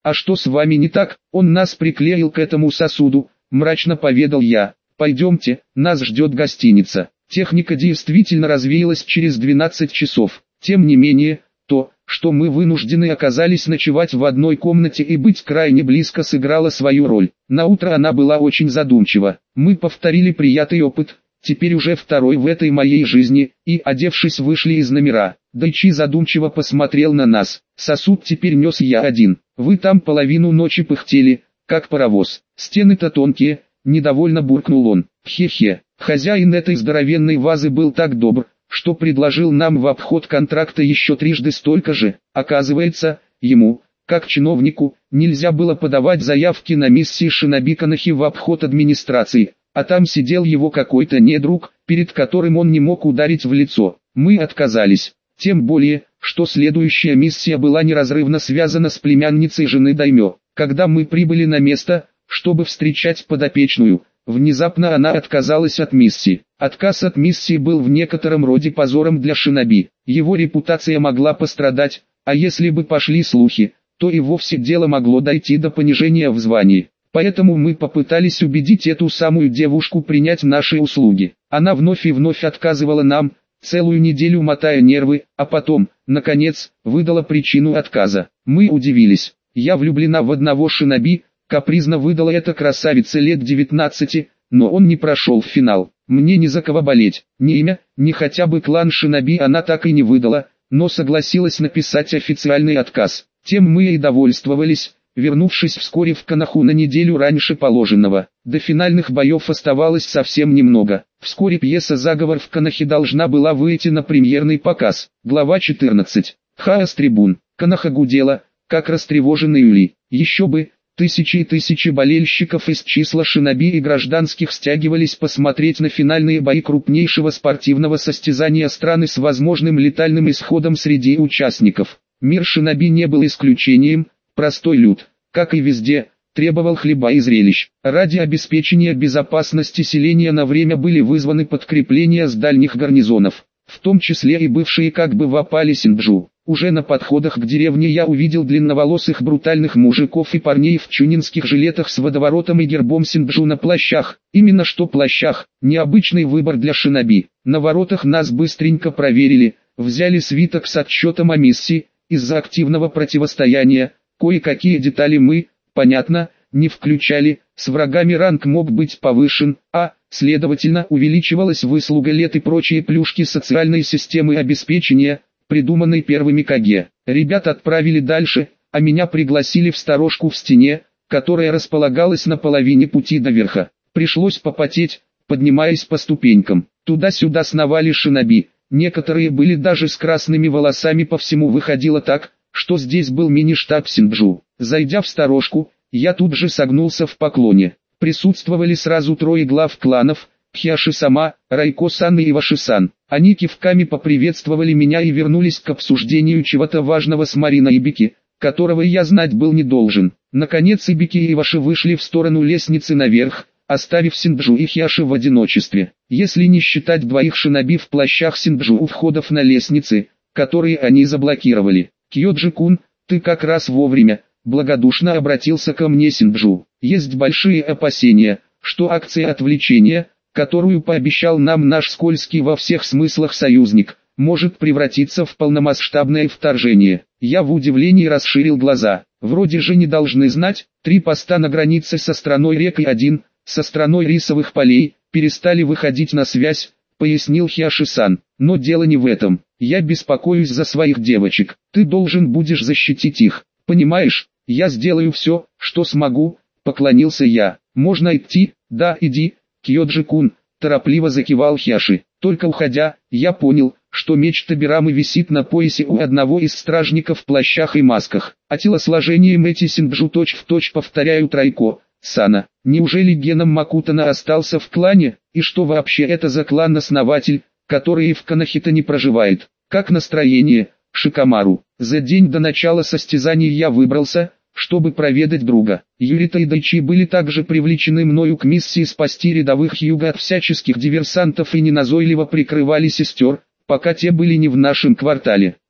«А что с вами не так? Он нас приклеил к этому сосуду», – мрачно поведал я. «Пойдемте, нас ждет гостиница». Техника действительно развеялась через 12 часов. Тем не менее, то, что мы вынуждены оказались ночевать в одной комнате и быть крайне близко, сыграло свою роль. Наутро она была очень задумчива. Мы повторили приятный опыт, теперь уже второй в этой моей жизни, и, одевшись, вышли из номера. Дайчи задумчиво посмотрел на нас. «Сосуд теперь нес я один. Вы там половину ночи пыхтели, как паровоз. Стены-то тонкие», — недовольно буркнул он. «Хе-хе». Хозяин этой здоровенной вазы был так добр, что предложил нам в обход контракта еще трижды столько же. Оказывается, ему, как чиновнику, нельзя было подавать заявки на миссии Шиноби Канахи в обход администрации, а там сидел его какой-то недруг, перед которым он не мог ударить в лицо. Мы отказались, тем более, что следующая миссия была неразрывно связана с племянницей жены даймё. Когда мы прибыли на место, чтобы встречать подопечную, внезапно она отказалась от миссии. Отказ от миссии был в некотором роде позором для Шиноби. Его репутация могла пострадать, а если бы пошли слухи, то и вовсе дело могло дойти до понижения в звании. Поэтому мы попытались убедить эту самую девушку принять наши услуги. Она вновь и вновь отказывала нам, целую неделю мотая нервы, а потом, наконец, выдала причину отказа. Мы удивились. «Я влюблена в одного шиноби», капризно выдала эта красавица лет 19, но он не прошел в финал. Мне не за кого болеть, ни имя, ни хотя бы клан шиноби она так и не выдала, но согласилась написать официальный отказ. Тем мы и довольствовались, вернувшись вскоре в Канаху на неделю раньше положенного. До финальных боев оставалось совсем немного. Вскоре пьеса «Заговор в Канахе» должна была выйти на премьерный показ. Глава 14. Хаос трибун. Канаха гудела, как растревоженный улей. Еще бы, тысячи и тысячи болельщиков из числа шиноби и гражданских стягивались посмотреть на финальные бои крупнейшего спортивного состязания страны с возможным летальным исходом среди участников. Мир шиноби не был исключением, простой люд, как и везде, требовал хлеба и зрелищ. Ради обеспечения безопасности селения на время были вызваны подкрепления с дальних гарнизонов, в том числе и бывшие как бы в опале Синджу. Уже на подходах к деревне я увидел длинноволосых брутальных мужиков и парней в чунинских жилетах с водоворотом и гербом Синджу на плащах. Именно что плащах, необычный выбор для шиноби. На воротах нас быстренько проверили, взяли свиток с отчетом о миссии. Из-за активного противостояния, кое-какие детали мы, понятно, не включали, с врагами ранг мог быть повышен, а, следовательно, увеличивалась выслуга лет и прочие плюшки социальной системы обеспечения, придуманной первыми КГ. Ребят отправили дальше, а меня пригласили в сторожку в стене, которая располагалась на половине пути до верха. Пришлось попотеть, поднимаясь по ступенькам. Туда-сюда сновали шиноби. Некоторые были даже с красными волосами, по всему выходило так, что здесь был мини-штаб Синджу. Зайдя в сторожку, я тут же согнулся в поклоне. Присутствовали сразу трое глав кланов, Хьяши-сама, Райко-сан и Иваши-сан. Они кивками поприветствовали меня и вернулись к обсуждению чего-то важного с Мариной Ибики, которого я знать был не должен. Наконец Ибики и Иваши вышли в сторону лестницы наверх, оставив Синджу и Хьяши в одиночестве. Если не считать двоих шиноби в плащах Синджу у входов на лестницы, которые они заблокировали. «Кьёджи-кун, ты как раз вовремя», — благодушно обратился ко мне Синджу. «Есть большие опасения, что акция отвлечения, которую пообещал нам наш скользкий во всех смыслах союзник, может превратиться в полномасштабное вторжение». Я в удивлении расширил глаза. Вроде же не должны знать, 3 поста на границе со страной рек и 1, со страной рисовых полей, перестали выходить на связь, пояснил Хьяши-сан. Но дело не в этом. Я беспокоюсь за своих девочек. Ты должен будешь защитить их. Понимаешь, я сделаю все, что смогу, поклонился я. Можно идти? Да, иди, Кьёджи-кун, торопливо закивал Хьяши. Только уходя, я понял, что меч Табирамы висит на поясе у одного из стражников в плащах и масках. А телосложением эти Синджу точь-в-точь повторяют Райко-сана. Неужели геном Макутана остался в клане? И что вообще это за клан-основатель, который и в Канахе-то не проживает? Как настроение, Шикамару? За день до начала состязаний я выбрался, чтобы проведать друга. Юрита и Дайчи были также привлечены мною к миссии спасти рядовых Хьюга от всяческих диверсантов и неназойливо прикрывали сестер, пока те были не в нашем квартале.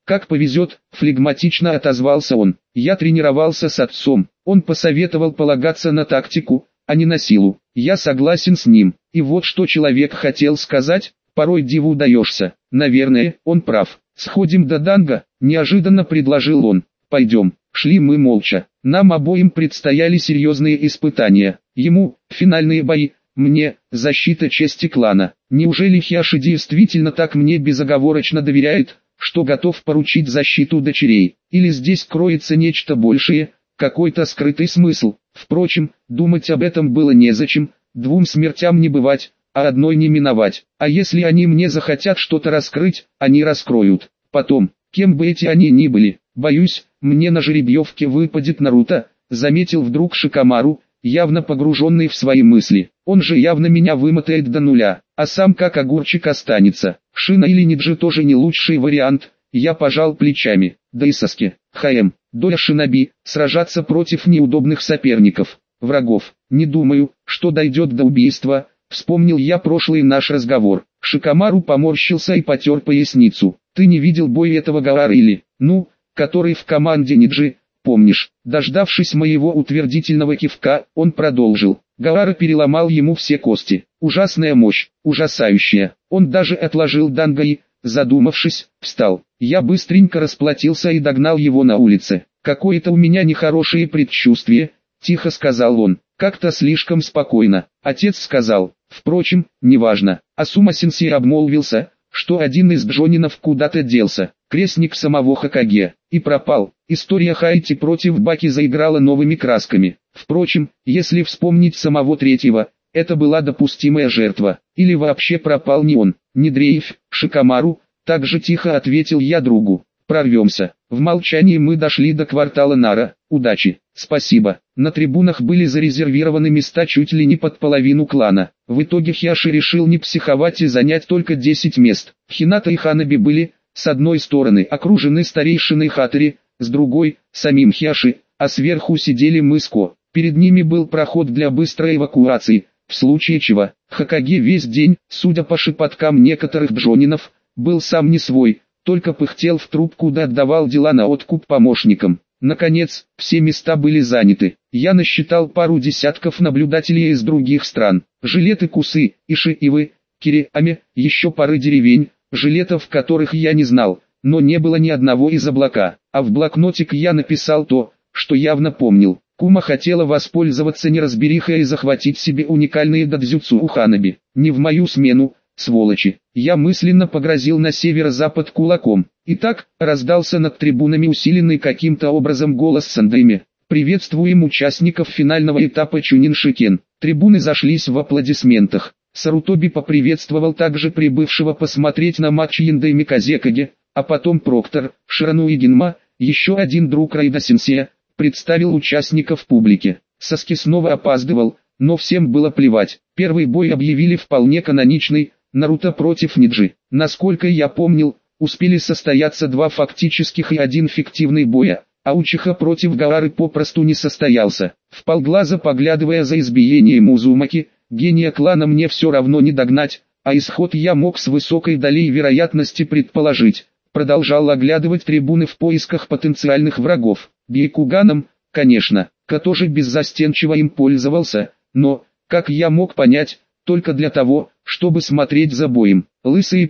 Как повезет, флегматично отозвался он. Я тренировался с отцом. Он посоветовал полагаться на тактику, а не на силу. Я согласен с ним. И вот что человек хотел сказать, порой диву даешься. Наверное, он прав. Сходим до Данга, неожиданно предложил он. Пойдем. Шли мы молча. Нам обоим предстояли серьезные испытания. Ему – финальные бои, мне – защита чести клана. Неужели Хиаши действительно так мне безоговорочно доверяет, что готов поручить защиту дочерей? Или здесь кроется нечто большее, какой-то скрытый смысл? Впрочем, думать об этом было незачем, двум смертям не бывать, а одной не миновать. А если они мне захотят что-то раскрыть, они раскроют. Потом, кем бы эти они ни были, боюсь, мне на жеребьевке выпадет Наруто, заметил вдруг Шикамару, явно погруженный в свои мысли. Он же явно меня вымотает до нуля, а сам как огурчик останется. Шина или Ниджи тоже не лучший вариант, я пожал плечами. Да и Саски, ХМ, доля шиноби, сражаться против неудобных соперников, врагов. Не думаю, что дойдет до убийства, вспомнил я прошлый наш разговор. Шикамару поморщился и потер поясницу. Ты не видел бой этого Гаара или, который в команде Ниджи, помнишь? Дождавшись моего утвердительного кивка, он продолжил. Гаара переломал ему все кости. Ужасная мощь, ужасающая. Он даже отложил данго и, задумавшись, встал. Я быстренько расплатился и догнал его на улице. Какое-то у меня нехорошее предчувствие, тихо сказал он. Как-то слишком спокойно. Отец сказал. Впрочем, неважно. Асума-сенсей обмолвился, что один из джонинов куда-то делся, крестник самого Хокаге, и пропал. История Хайти против Баки заиграла новыми красками. Впрочем, если вспомнить самого третьего, это была допустимая жертва. Или вообще пропал не он, не дрейф, Шикамару, так же тихо ответил я другу. Прорвемся. В молчании мы дошли до квартала Нара. Удачи. Спасибо. На трибунах были зарезервированы места чуть ли не под половину клана. В итоге Хиаши решил не психовать и занять только 10 мест. Хината и Ханаби были, с одной стороны, окружены старейшиной Хатори, с другой – самим Хиаши, а сверху сидели мы с Ко. Перед ними был проход для быстрой эвакуации, в случае чего. Хокаге весь день, судя по шепоткам некоторых джонинов, был сам не свой, только пыхтел в трубку да отдавал дела на откуп помощникам. Наконец, все места были заняты. Я насчитал пару десятков наблюдателей из других стран. Жилеты Кусы, Иши, Ивы, Кириами, еще пары деревень, жилетов которых я не знал, но не было ни одного из облака. А в блокнотик я написал то, что явно помнил. Кума хотела воспользоваться неразберихой и захватить себе уникальные дадзюцу у Ханаби. Не в мою смену, сволочи. Я мысленно погрозил на северо-запад кулаком. Итак, раздался над трибунами усиленный каким-то образом голос Сандайми. Приветствуем участников финального этапа Чунин-Шикен. Трибуны зашлись в аплодисментах. Сарутоби поприветствовал также прибывшего посмотреть на матч Яндайми Казекаге, а потом Проктор, Ширану и Гинма, еще один друг Райда-сенсея, представил участников публике. Саски снова опаздывал, но всем было плевать. Первый бой объявили вполне каноничный, Наруто против Ниджи. Насколько я помнил, успели состояться два фактических и один фиктивный боя, а Учиха против Гаары попросту не состоялся. Вполглаза поглядывая за избиением Узумаки, гения клана мне все равно не догнать, а исход я мог с высокой долей вероятности предположить. Продолжал оглядывать трибуны в поисках потенциальных врагов. Бейкуганом, конечно, тоже беззастенчиво им пользовался, но, как я мог понять, только для того, чтобы смотреть за боем. Лысый и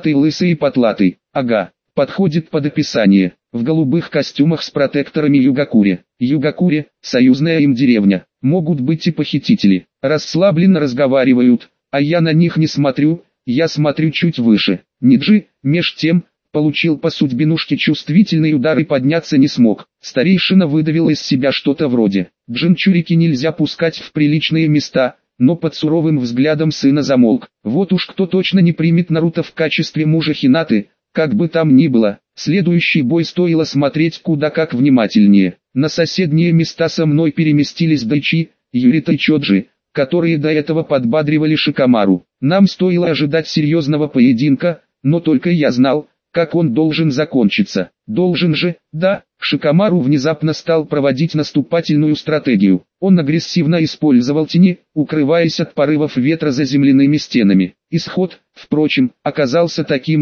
потлатый, ага, подходит под описание. В голубых костюмах с протекторами Югакури. Югакури, союзная им деревня. Могут быть и похитители. Расслабленно разговаривают, а я на них не смотрю, я смотрю чуть выше. Ниджи, меж тем, получил по судьбинушке чувствительный удар и подняться не смог. Старейшина выдавил из себя что-то вроде: джинчурики нельзя пускать в приличные места, но под суровым взглядом сына замолк. Вот уж кто точно не примет Наруто в качестве мужа Хинаты, как бы там ни было. Следующий бой стоило смотреть куда как внимательнее. На соседние места со мной переместились Дайчи, Юрита и Чоджи, которые до этого подбадривали Шикамару. Нам стоило ожидать серьезного поединка, но только я знал, как он должен закончиться. Должен же, да. Шикамару внезапно стал проводить наступательную стратегию. Он агрессивно использовал тени, укрываясь от порывов ветра за земляными стенами. Исход, впрочем, оказался таким же.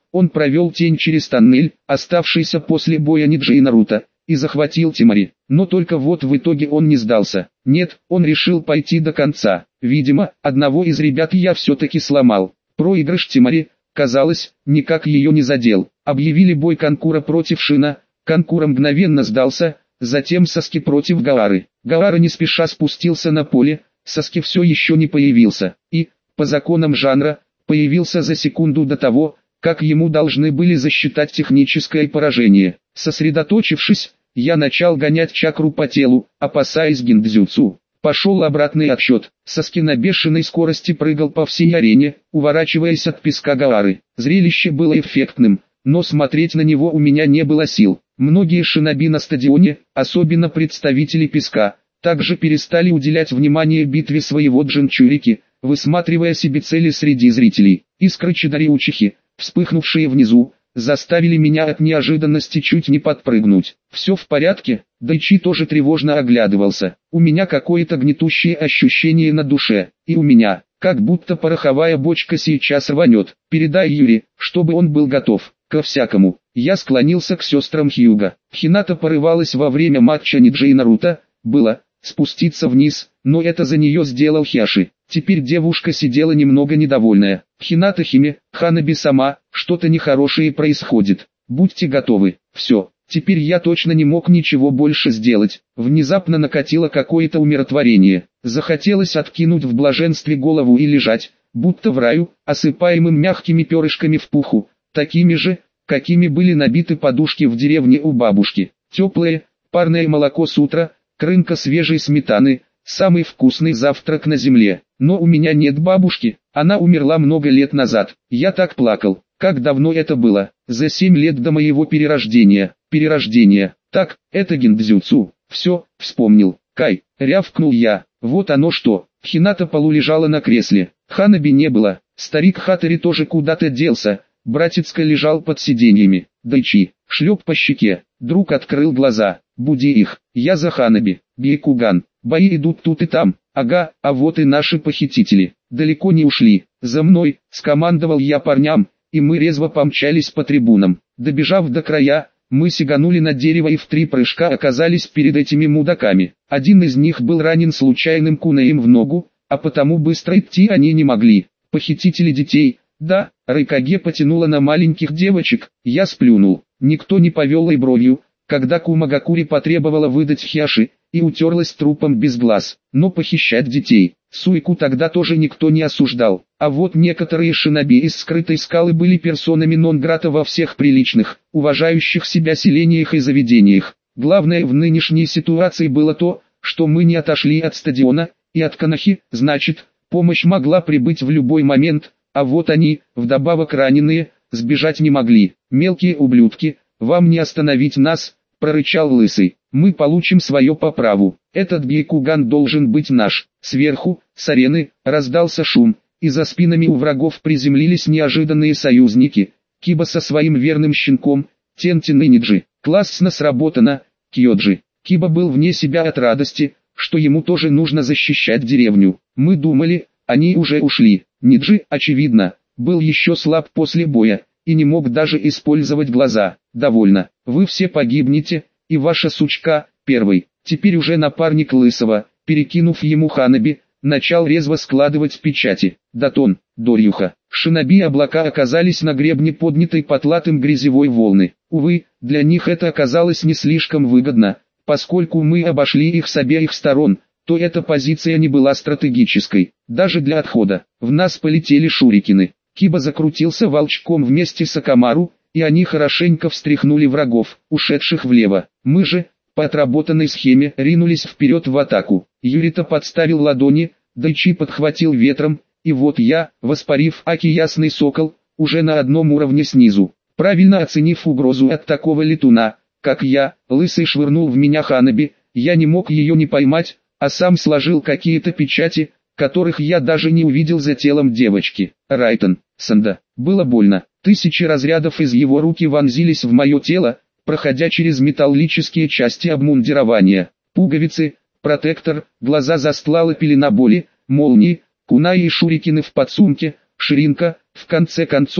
он провел тень через тоннель, оставшийся после боя Ниджи и Наруто, и захватил Тимари. Но только вот в итоге он не сдался. Нет, он решил пойти до конца. Видимо, одного из ребят я все-таки сломал. Проигрыш Тимари, казалось, никак ее не задел. Объявили бой Канкура против Шина. Канкура мгновенно сдался, затем Саски против Гаары. Гаара не спеша спустился на поле, Саски все еще не появился. И, по законам жанра, появился за секунду до того, как ему должны были засчитать техническое поражение. Сосредоточившись, я начал гонять чакру по телу, опасаясь гиндзюцу. Пошел обратный отсчет. Саски на бешеной скорости прыгал по всей арене, уворачиваясь от песка Гаары. Зрелище было эффектным, но смотреть на него у меня не было сил. Многие шиноби на стадионе, особенно представители песка, также перестали уделять внимание битве своего Джинчурики, высматривая себе цели среди зрителей. Искры Чидари Учихи, вспыхнувшие внизу, заставили меня от неожиданности чуть не подпрыгнуть. Все в порядке, Дайчи тоже тревожно оглядывался. У меня какое-то гнетущее ощущение на душе, и у меня, как будто пороховая бочка сейчас рванет. Передай Юри, чтобы он был готов ко всякому. Я склонился к сестрам Хьюга. Хината порывалась во время матча Ниджи и Наруто, было, спуститься вниз, но это за нее сделал Хиаши. Теперь девушка сидела немного недовольная. Хината Химе, Ханаби сама, что-то нехорошее происходит. Будьте готовы. Все, теперь я точно не мог ничего больше сделать. Внезапно накатило какое-то умиротворение. Захотелось откинуть в блаженстве голову и лежать, будто в раю, осыпаемым мягкими перышками в пуху, такими же, какими были набиты подушки в деревне у бабушки. Теплое, парное молоко с утра, крынка свежей сметаны, самый вкусный завтрак на земле. Но у меня нет бабушки, она умерла много лет назад. Я так плакал. Как давно это было? За 7 лет до моего перерождения. Перерождение. Так, это гиндзюцу. Все, вспомнил. Кай, рявкнул я. Вот оно что. Хината полулежала на кресле. Ханаби не было. Старик Хатари тоже куда-то делся. Братецка лежал под сиденьями. Дайчи, шлеп по щеке. Друг открыл глаза. Буди их. Я за Ханаби. Бейкуган. Бои идут тут и там. Ага, а вот и наши похитители. Далеко не ушли. За мной, скомандовал я парням, и мы резво помчались по трибунам. Добежав до края, мы сиганули на дерево и в 3 прыжка оказались перед этими мудаками. Один из них был ранен случайным кунеем в ногу, а потому быстро идти они не могли. Похитители детей, да, Райкаге потянула на маленьких девочек, я сплюнул. Никто не повел и бровью, когда Кумагакури потребовала выдать Хиаши, и утерлась трупом без глаз. Но похищать детей, Суику тогда тоже никто не осуждал. А вот некоторые шиноби из скрытой скалы были персонами нон-грата во всех приличных, уважающих себя селениях и заведениях. Главное в нынешней ситуации было то, что мы не отошли от стадиона, и от Канахи, значит, помощь могла прибыть в любой момент, а вот они, вдобавок раненые, сбежать не могли. Мелкие ублюдки, вам не остановить нас, прорычал Лысый. Мы получим свое по праву. Этот Бейкуган должен быть наш. Сверху, с арены, раздался шум, и за спинами у врагов приземлились неожиданные союзники. Киба со своим верным щенком, Тентин и Ниджи. Классно сработано, Кьоджи. Киба был вне себя от радости, что ему тоже нужно защищать деревню. Мы думали, они уже ушли. Ниджи, очевидно, был еще слаб после боя, и не мог даже использовать глаза. Довольно. Вы все погибнете, и ваша сучка, первый, теперь уже напарник Лысого, перекинув ему Ханаби, начал резво складывать печати. Датон, Дорюха, шиноби облака оказались на гребне поднятой потлатым грязевой волны. Увы, для них это оказалось не слишком выгодно, поскольку мы обошли их с обеих сторон, то эта позиция не была стратегической, даже для отхода. В нас полетели шурикины. Киба закрутился волчком вместе с Акамару, и они хорошенько встряхнули врагов, ушедших влево. Мы же, по отработанной схеме, ринулись вперед в атаку. Юрита подставил ладони, Дайчи подхватил ветром, и вот я, воспарив аки ясный сокол, уже на одном уровне снизу. Правильно оценив угрозу от такого летуна, как я, Лысый швырнул в меня Ханаби, я не мог ее не поймать, а сам сложил какие-то печати, которых я даже не увидел за телом девочки. Райтон, Санда, было больно. 1000 разрядов из его руки вонзились в мое тело, проходя через металлические части обмундирования. Пуговицы, протектор, глаза застлала пелена боли, молнии, кунаи и шурикины в подсумке, ширинка, в конце концов,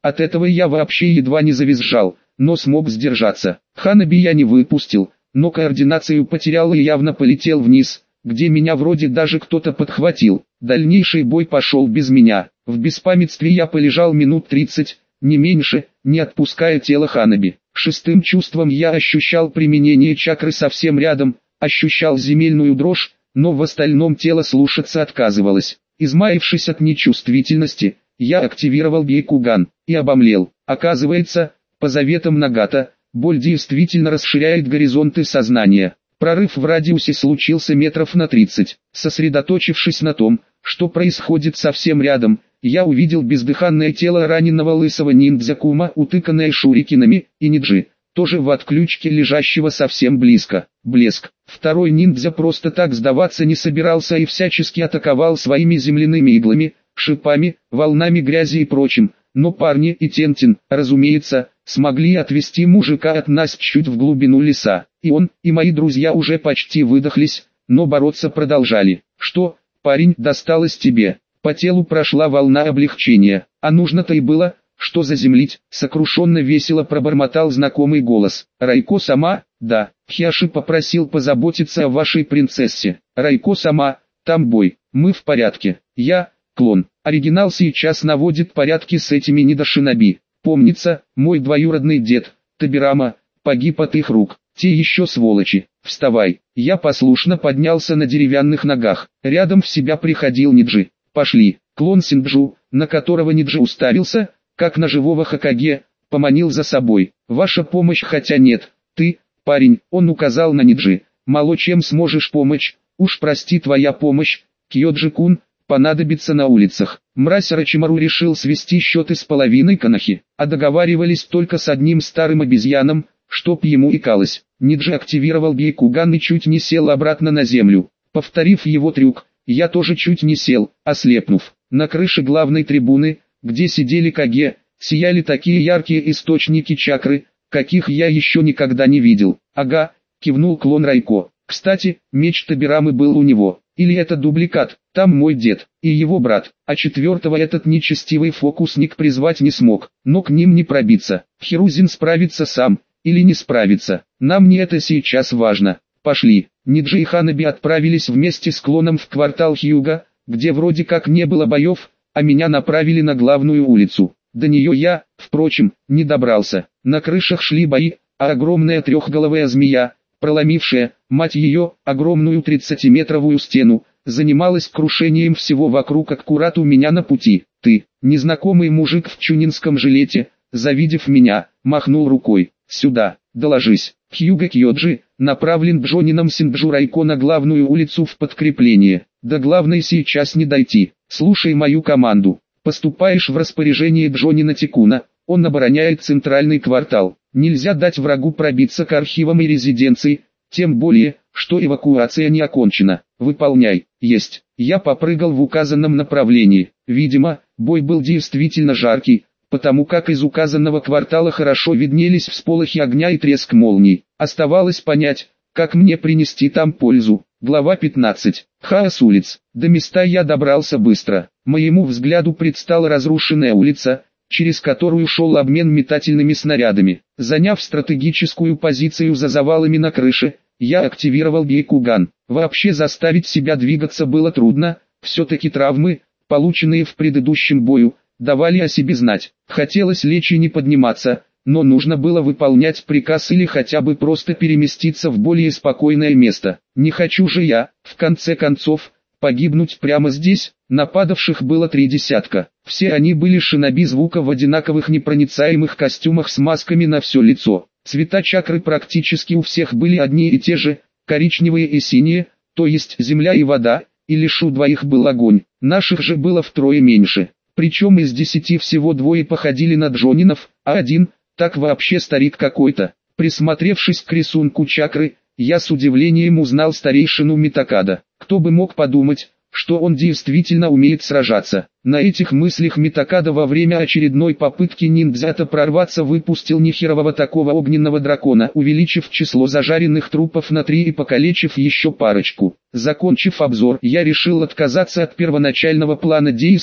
От этого я вообще едва не завизжал, но смог сдержаться. Ханаби я не выпустил, но координацию потерял и явно полетел вниз, где меня вроде даже кто-то подхватил. Дальнейший бой пошел без меня. В беспамятстве я полежал минут 30, не меньше, не отпуская тело Ханаби. Шестым чувством я ощущал применение чакры совсем рядом, ощущал земельную дрожь, но в остальном тело слушаться отказывалось. Измаившись от нечувствительности, я активировал Бейкуган и обомлел. Оказывается, по заветам Нагата, боль действительно расширяет горизонты сознания. Прорыв в радиусе случился метров на 30. Сосредоточившись на том, что происходит совсем рядом, я увидел бездыханное тело раненого лысого ниндзя Кума, утыканное шурикенами, и Ниджи, тоже в отключке, лежащего совсем близко. Блеск. Второй ниндзя просто так сдаваться не собирался и всячески атаковал своими земляными иглами, шипами, волнами грязи и прочим. Но парни и Тентин, разумеется, смогли отвести мужика от нас чуть в глубину леса. И он, и мои друзья уже почти выдохлись, но бороться продолжали. «Что, парень, досталось тебе?» По телу прошла волна облегчения. А нужно-то и было, что заземлить, сокрушенно весело пробормотал знакомый голос. «Райко сама?» «Да, Хиаши попросил позаботиться о вашей принцессе». «Райко сама, там бой, мы в порядке». «Я, клон, оригинал сейчас наводит порядки с этими недошиноби. Помнится, мой двоюродный дед, Табирама, погиб от их рук. Те еще сволочи. Вставай». Я послушно поднялся на деревянных ногах. Рядом в себя приходил Ниджи. «Пошли». Клон Синджу, на которого Ниджи уставился, как на живого Хокаге, поманил за собой. «Ваша помощь, хотя нет. Ты, парень», он указал на Ниджи, «мало чем сможешь помочь. Уж прости, твоя помощь, Кьёджи-кун, понадобится на улицах». Мразь Рачимару решил свести счеты с половиной Канахи, а договаривались только с одним старым обезьяном, чтоб ему икалось. Ниджи активировал Бейкуган и чуть не сел обратно на землю. Повторив его трюк, я тоже чуть не сел, ослепнув. На крыше главной трибуны, где сидели Каге, сияли такие яркие источники чакры, каких я еще никогда не видел. «Ага», кивнул клон Райко. «Кстати, меч Табирамы был у него. Или это дубликат? Там мой дед и его брат, а четвертого этот нечестивый фокусник призвать не смог, но к ним не пробиться. Хирузин справится сам, или не справится. Нам не это сейчас важно. Пошли». Ниджи и Ханаби отправились вместе с клоном в квартал Хьюга, где вроде как не было боев, а меня направили на главную улицу. До нее я, впрочем, не добрался. На крышах шли бои, а огромная трехголовая змея, проломившая, мать ее, огромную 30-метровую стену, занималась крушением всего вокруг аккурат у меня на пути. «Ты, незнакомый мужик в чунинском жилете», завидев меня, махнул рукой. «Сюда, доложись». Хьюга Кьёджи, направлен Джонином Синджу Райко на главную улицу в подкрепление. До главной сейчас не дойти. Слушай мою команду. Поступаешь в распоряжение Джонина Тикуна, он обороняет центральный квартал. Нельзя дать врагу пробиться к архивам и резиденции, тем более, что эвакуация не окончена. Выполняй. Есть. Я попрыгал в указанном направлении. Видимо, бой был действительно жаркий, потому как из указанного квартала хорошо виднелись всполохи огня и треск молний. Оставалось понять, как мне принести там пользу. Глава 15. Хаос улиц. До места я добрался быстро. Моему взгляду предстала разрушенная улица, через которую шел обмен метательными снарядами. Заняв стратегическую позицию за завалами на крыше, я активировал Бейкуган. Вообще заставить себя двигаться было трудно, все-таки травмы, полученные в предыдущем бою, давали о себе знать. Хотелось лечь и не подниматься, но нужно было выполнять приказ или хотя бы просто переместиться в более спокойное место. Не хочу же я, в конце концов, погибнуть прямо здесь. Нападавших было 3 десятка. Все они были шиноби звука в одинаковых непроницаемых костюмах с масками на все лицо. Цвета чакры практически у всех были одни и те же, коричневые и синие, то есть земля и вода, и лишь у двоих был огонь. Наших же было втрое меньше. Причем из 10 всего 2 походили на Джонинов, а один, так вообще старик какой-то. Присмотревшись к рисунку чакры, я с удивлением узнал старейшину Митакада. Кто бы мог подумать, что он действительно умеет сражаться. На этих мыслях Митакада во время очередной попытки ниндзята прорваться выпустил нехерового такого огненного дракона, увеличив число зажаренных трупов на 3 и покалечив еще парочку. Закончив обзор, я решил отказаться от первоначального плана действий,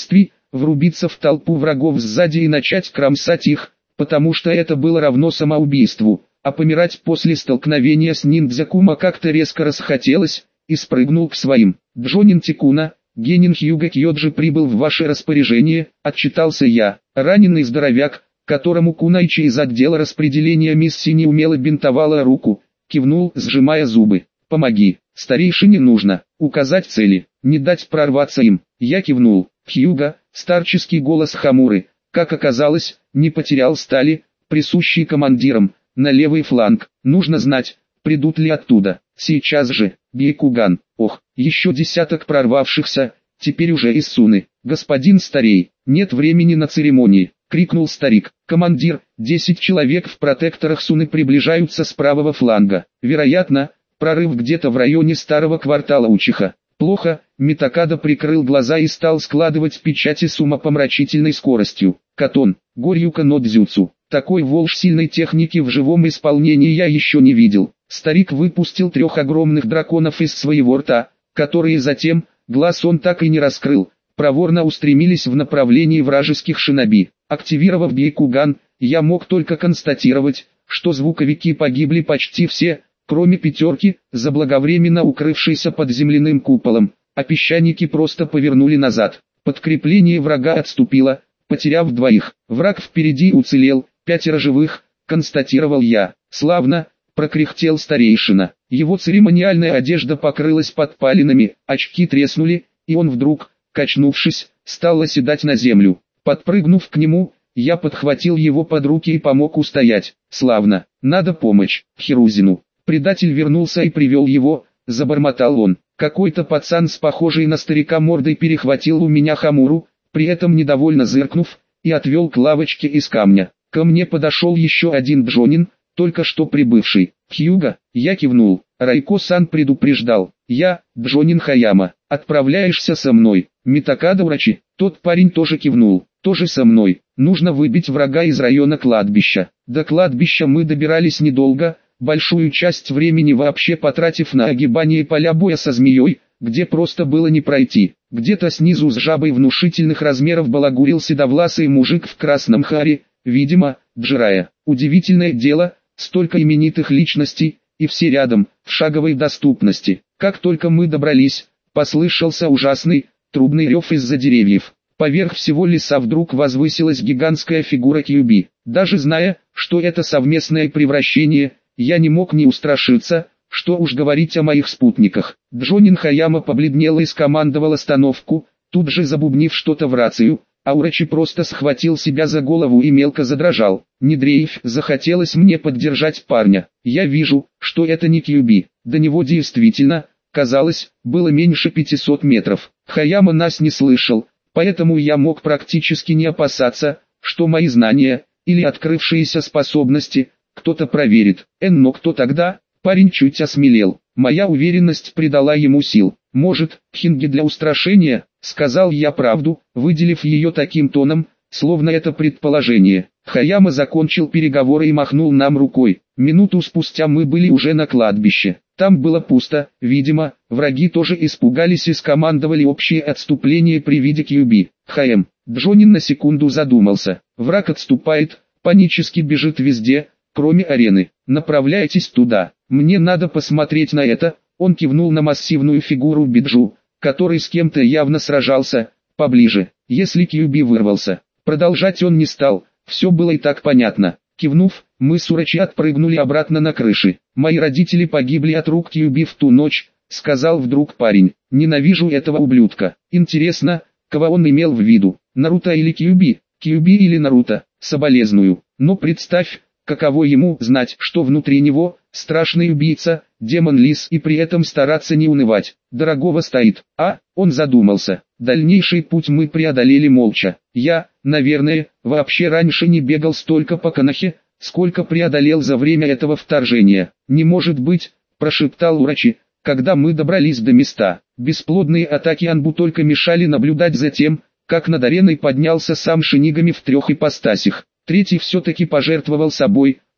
врубиться в толпу врагов сзади и начать кромсать их, потому что это было равно самоубийству, а помирать после столкновения с ниндзя Кума как-то резко расхотелось, и спрыгнул к своим. «Джонин Тикуна, Генин Хьюга Кьоджи прибыл в ваше распоряжение», — отчитался я. Раненый здоровяк, которому Кунайчи из отдела распределения миссии неумело бинтовала руку, кивнул, сжимая зубы. «Помоги, старейшине нужно указать цели, не дать прорваться им». Я кивнул. Хьюга, старческий голос Хамуры, как оказалось, не потерял стали, присущей командирам, на левый фланг. Нужно знать, придут ли оттуда. Сейчас же, Бейкуган. Ох, еще десяток прорвавшихся, теперь уже из Суны. «Господин старей, нет времени на церемонии», — крикнул старик. «Командир, 10 человек в протекторах Суны приближаются с правого фланга. Вероятно, прорыв где-то в районе старого квартала Учиха». «Плохо», — Митакада прикрыл глаза и стал складывать печати с умопомрачительной скоростью. «Катон, Горюка но дзюцу». Такой волш сильной техники в живом исполнении я еще не видел. Старик выпустил 3 огромных драконов из своего рта, которые затем, глаз он так и не раскрыл, проворно устремились в направлении вражеских шиноби. Активировав Бейкуган, я мог только констатировать, что звуковики погибли почти все, кроме 5, заблаговременно укрывшейся под земляным куполом, а песчаники просто повернули назад. Подкрепление врага отступило, потеряв 2. Враг впереди уцелел, 5 живых, констатировал я. «Славно», — прокряхтел старейшина. Его церемониальная одежда покрылась подпалинами, очки треснули, и он вдруг, качнувшись, стал оседать на землю. Подпрыгнув к нему, я подхватил его под руки и помог устоять. «Славно, надо помочь Хирузину». Предатель вернулся и привел его, забормотал он. Какой-то пацан с похожей на старика мордой перехватил у меня Хамуру, при этом недовольно зыркнув, и отвел к лавочке из камня. Ко мне подошел еще один Джонин, только что прибывший. «Хьюга», я кивнул. «Райко-сан предупреждал. Я, Джонин Хаяма, отправляешься со мной». «Митакада Урачи», тот парень тоже кивнул. «Тоже со мной. Нужно выбить врага из района кладбища». До кладбища мы добирались недолго, большую часть времени вообще потратив на огибание поля боя со змеей, где просто было не пройти. Где-то снизу с жабой внушительных размеров балагурил седовласый мужик в красном харе, видимо, Джирая. Удивительное дело, столько именитых личностей, и все рядом, в шаговой доступности. Как только мы добрались, послышался ужасный, трубный рев из-за деревьев. Поверх всего леса вдруг возвысилась гигантская фигура Кьюби. Даже зная, что это совместное превращение, я не мог не устрашиться, что уж говорить о моих спутниках. Джонин Хаяма побледнел и скомандовал остановку, тут же забубнив что-то в рацию, а Урачи просто схватил себя за голову и мелко задрожал. Не дрейф, захотелось мне поддержать парня. Я вижу, что это не Кьюби. До него действительно, казалось, было меньше 500 метров. Хаяма нас не слышал, поэтому я мог практически не опасаться, что мои знания, или открывшиеся способности, кто-то проверит. Но кто тогда? Парень чуть осмелел. Моя уверенность придала ему сил. «Может, хинги для устрашения?» — сказал я правду, выделив ее таким тоном, словно это предположение. Хаяма закончил переговоры и махнул нам рукой. Минуту спустя мы были уже на кладбище. Там было пусто, видимо, враги тоже испугались и скомандовали общее отступление при виде Кьюби. Джонин на секунду задумался. Враг отступает, панически бежит везде, кроме арены. Направляйтесь туда. Мне надо посмотреть на это. Он кивнул на массивную фигуру Биджу, который с кем-то явно сражался, поближе. Если Кьюби вырвался, продолжать он не стал, все было и так понятно. Кивнув, мы с Урачи отпрыгнули обратно на крыши. «Мои родители погибли от рук Кьюби в ту ночь», — сказал вдруг парень. «Ненавижу этого ублюдка. Интересно, кого он имел в виду, Наруто или Кьюби? Кьюби или Наруто? Соболезную. Но представь, каково ему знать, что внутри него страшный убийца, демон-лис, и при этом стараться не унывать. Дорогого стоит. Он задумался. Дальнейший путь мы преодолели молча. Я, наверное, вообще раньше не бегал столько по Канахе, сколько преодолел за время этого вторжения. «Не может быть», – прошептал Урачи, когда мы добрались до места. Бесплодные атаки Анбу только мешали наблюдать за тем, как над ареной поднялся сам Шинигами в 3 ипостасях. Третий все-таки пожертвовал собой,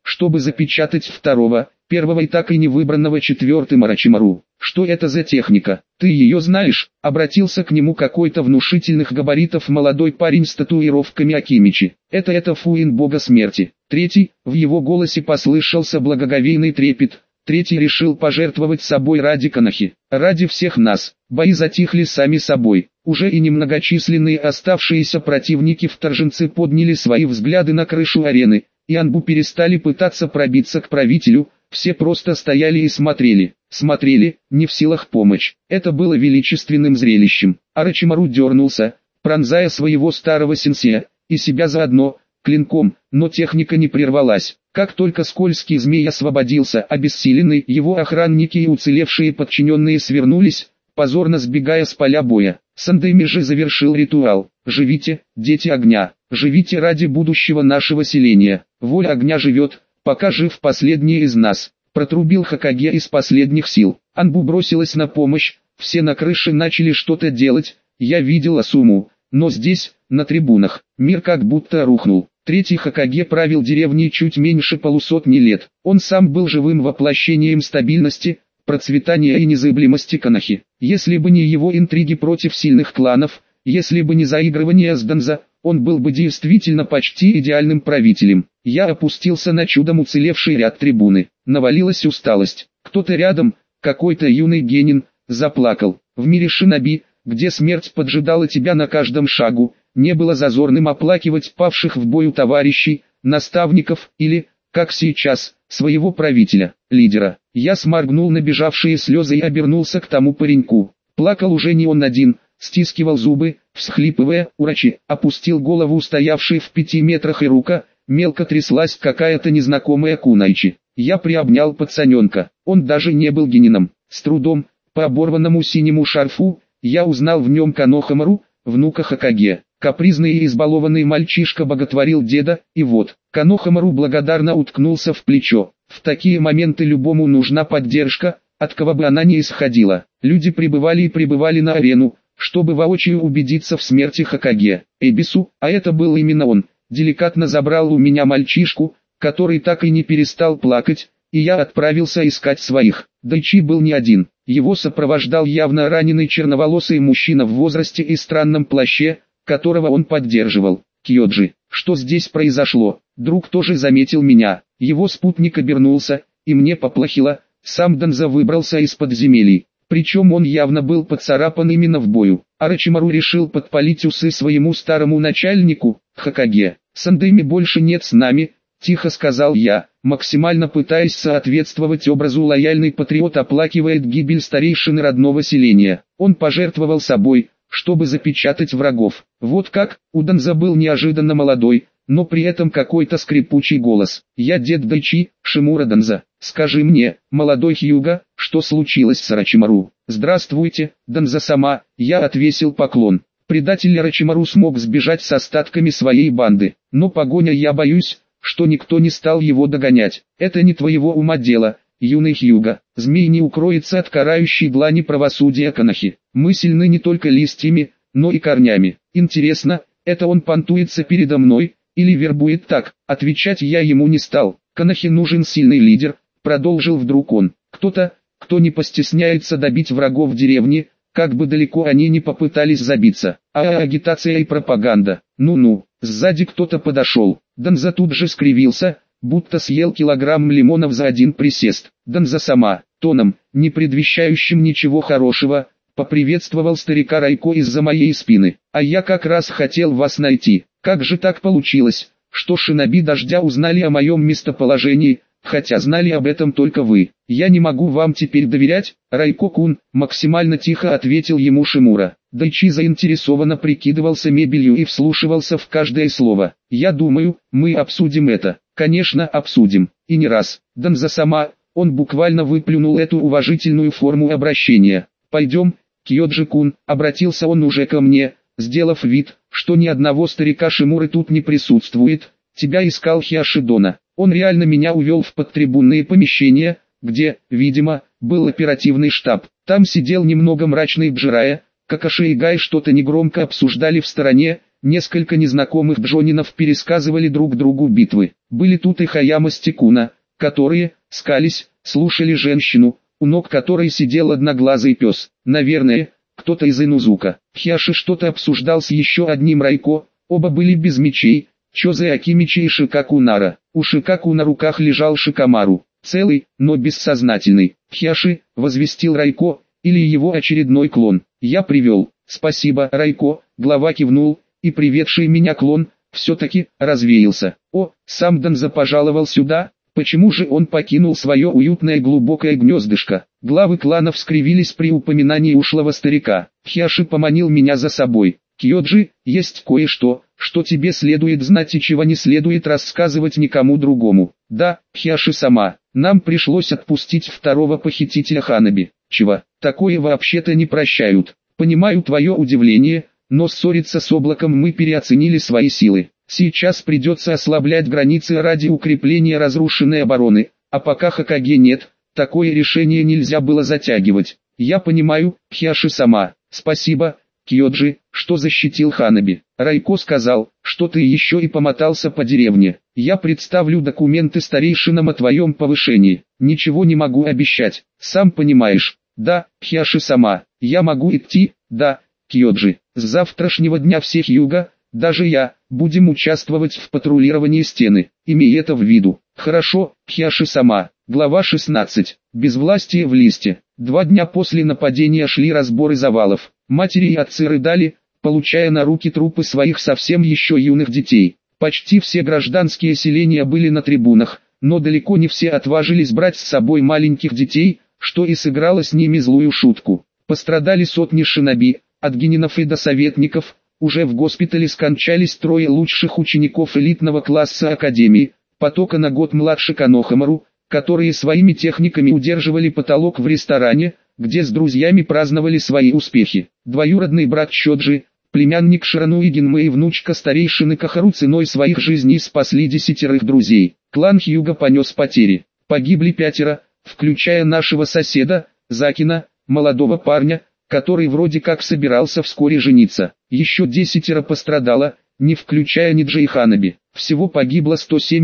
чтобы запечатать второго, первого и так и не выбранного четвертым Орочимару. Что это за техника? Ты ее знаешь? Обратился к нему какой-то внушительных габаритов молодой парень с татуировками Акимичи. Это Фуин бога смерти. Третий, в его голосе послышался благоговейный трепет. Третий решил пожертвовать собой ради Конохи, ради всех нас. Бои затихли сами собой. Уже и немногочисленные оставшиеся противники вторженцы подняли свои взгляды на крышу арены, и Анбу перестали пытаться пробиться к правителю. Все просто стояли и смотрели, не в силах помочь. Это было величественным зрелищем. Орочимару дернулся, пронзая своего старого сенсея, и себя заодно, клинком, но техника не прервалась. Как только скользкий змей освободился, обессиленный, его охранники и уцелевшие подчиненные свернулись, позорно сбегая с поля боя. Сандеми же завершил ритуал. «Живите, дети огня, живите ради будущего нашего селения. Воля огня живет, пока жив последний из нас», протрубил Хокаге из последних сил. Анбу бросилась на помощь, все на крыше начали что-то делать, я видел Асуму, но здесь, на трибунах, мир как будто рухнул. Третий Хокаге правил деревней чуть меньше полусотни лет. Он сам был живым воплощением стабильности, процветания и незыблемости Конохи. Если бы не его интриги против сильных кланов, если бы не заигрывание с Данза, он был бы действительно почти идеальным правителем. Я опустился на чудом уцелевший ряд трибуны. Навалилась усталость. Кто-то рядом, какой-то юный генин, заплакал. В мире шиноби, где смерть поджидала тебя на каждом шагу, не было зазорным оплакивать павших в бою товарищей, наставников или, как сейчас, своего правителя, лидера. Я сморгнул набежавшие слезы и обернулся к тому пареньку. Плакал уже не он один, стискивал зубы, всхлипывая, Урачи, опустил голову стоявший в 5 метрах и рука, мелко тряслась какая-то незнакомая кунайчи. Я приобнял пацаненка, он даже не был генином. С трудом, по оборванному синему шарфу, я узнал в нем Канохамару, внука Хокаге. Капризный и избалованный мальчишка боготворил деда, и вот, Канохамару благодарно уткнулся в плечо. В такие моменты любому нужна поддержка, от кого бы она ни исходила. Люди прибывали и прибывали на арену, чтобы воочию убедиться в смерти Хокаге. Эбису, а это был именно он, деликатно забрал у меня мальчишку, который так и не перестал плакать, и я отправился искать своих. Дайчи был не один, его сопровождал явно раненый черноволосый мужчина в возрасте и странном плаще, которого он поддерживал. Кьоджи, что здесь произошло? Друг тоже заметил меня, его спутник обернулся, и мне поплохело, сам Данза выбрался из подземелий. Причем он явно был поцарапан именно в бою. Орочимару решил подпалить усы своему старому начальнику, Хокаге. «Сандеми больше нет с нами», — тихо сказал я, максимально пытаясь соответствовать образу лояльный патриот оплакивает гибель старейшины родного селения. Он пожертвовал собой, чтобы запечатать врагов. Вот как, у Данза был неожиданно молодой, но при этом какой-то скрипучий голос. «Я дед Дайчи, Шимура Данза. Скажи мне, молодой Хьюга, что случилось с Орочимару?» «Здравствуйте, Данза-сама», я отвесил поклон. Предатель Орочимару смог сбежать с остатками своей банды, но погоня, я боюсь, что никто не стал его догонять. Это не твоего ума дело, юный Хьюга. Змей не укроется от карающей длани правосудия Конохи. Мы сильны не только листьями, но и корнями. Интересно, это он понтуется передо мной, или вербует так? Отвечать я ему не стал. Конохе нужен сильный лидер, продолжил вдруг он. Кто-то, кто не постесняется добить врагов в деревне, как бы далеко они ни попытались забиться. Агитация и пропаганда. Ну-ну, сзади кто-то подошел. Данза тут же скривился, будто съел килограмм лимонов за один присест. Данза сама, тоном, не предвещающим ничего хорошего, поприветствовал старика Райко из-за моей спины. А я как раз хотел вас найти. Как же так получилось, что шиноби дождя узнали о моем местоположении, хотя знали об этом только вы? Я не могу вам теперь доверять, Райко-кун, максимально тихо ответил ему Шимура. Дайчи заинтересованно прикидывался мебелью и вслушивался в каждое слово. Я думаю, мы обсудим это. Конечно, обсудим. И не раз. Данза сама, он буквально выплюнул эту уважительную форму обращения. Пойдем, Кьоджи-кун, обратился он уже ко мне, сделав вид, что ни одного старика Шимуры тут не присутствует. Тебя искал Хиашидона. Он реально меня увел в подтрибунные помещения, где, видимо, был оперативный штаб. Там сидел немного мрачный Джирая, Какаши и Гай что-то негромко обсуждали в стороне, несколько незнакомых джонинов пересказывали друг другу битвы. Были тут и Хаяма с Тикуна, которые, скались, слушали женщину, у ног которой сидел одноглазый пес. Наверное, кто-то из Инузука. Хьяши что-то обсуждал с еще одним Райко, оба были без мечей, Чозэ Акимичи и Шикаку Нара. У Шикаку на руках лежал Шикамару, целый, но бессознательный. Хьяши, возвестил Райко, или его очередной клон. Я привел. Спасибо, Райко, глава кивнул, и приведший меня клон, все-таки, развеялся. О, сам Данза пожаловал сюда? Почему же он покинул свое уютное глубокое гнездышко? Главы кланов скривились при упоминании ушлого старика. Хьяши поманил меня за собой. Кьёджи, есть кое-что, что тебе следует знать и чего не следует рассказывать никому другому. Да, Хьяши сама, нам пришлось отпустить второго похитителя Ханаби. Чего? Такое вообще-то не прощают. Понимаю твое удивление, но ссориться с облаком мы переоценили свои силы. Сейчас придется ослаблять границы ради укрепления разрушенной обороны, а пока Хокаге нет, такое решение нельзя было затягивать. Я понимаю, Хьяши сама, спасибо, Кьёджи, что защитил Ханаби. Райко сказал, что ты еще и помотался по деревне. Я представлю документы старейшинам о твоем повышении. Ничего не могу обещать, сам понимаешь. Да, Хьяши сама, я могу идти, да, Кьёджи. С завтрашнего дня всех юга, даже я, будем участвовать в патрулировании стены. Имей это в виду. Хорошо, Хьяши сама. Глава 16. Безвластие в листе. 2 дня после нападения шли разборы завалов. Матери и отцы рыдали, получая на руки трупы своих совсем еще юных детей. Почти все гражданские селения были на трибунах, но далеко не все отважились брать с собой маленьких детей, что и сыграло с ними злую шутку. Пострадали сотни шиноби, от генинов и до советников. Уже в госпитале скончались 3 лучших учеников элитного класса Академии, потока на год младше Канохамару, которые своими техниками удерживали потолок в ресторане, где с друзьями праздновали свои успехи. Двоюродный брат Чоджи, племянник Ширануи Гинмэ и внучка старейшины Кахару ценой своих жизней спасли 10 друзей. Клан Хьюга понес потери. Погибли 5, включая нашего соседа, Закина, молодого парня, который вроде как собирался вскоре жениться. Еще 10 пострадало, не включая Ниджи и Ханаби. Всего погибло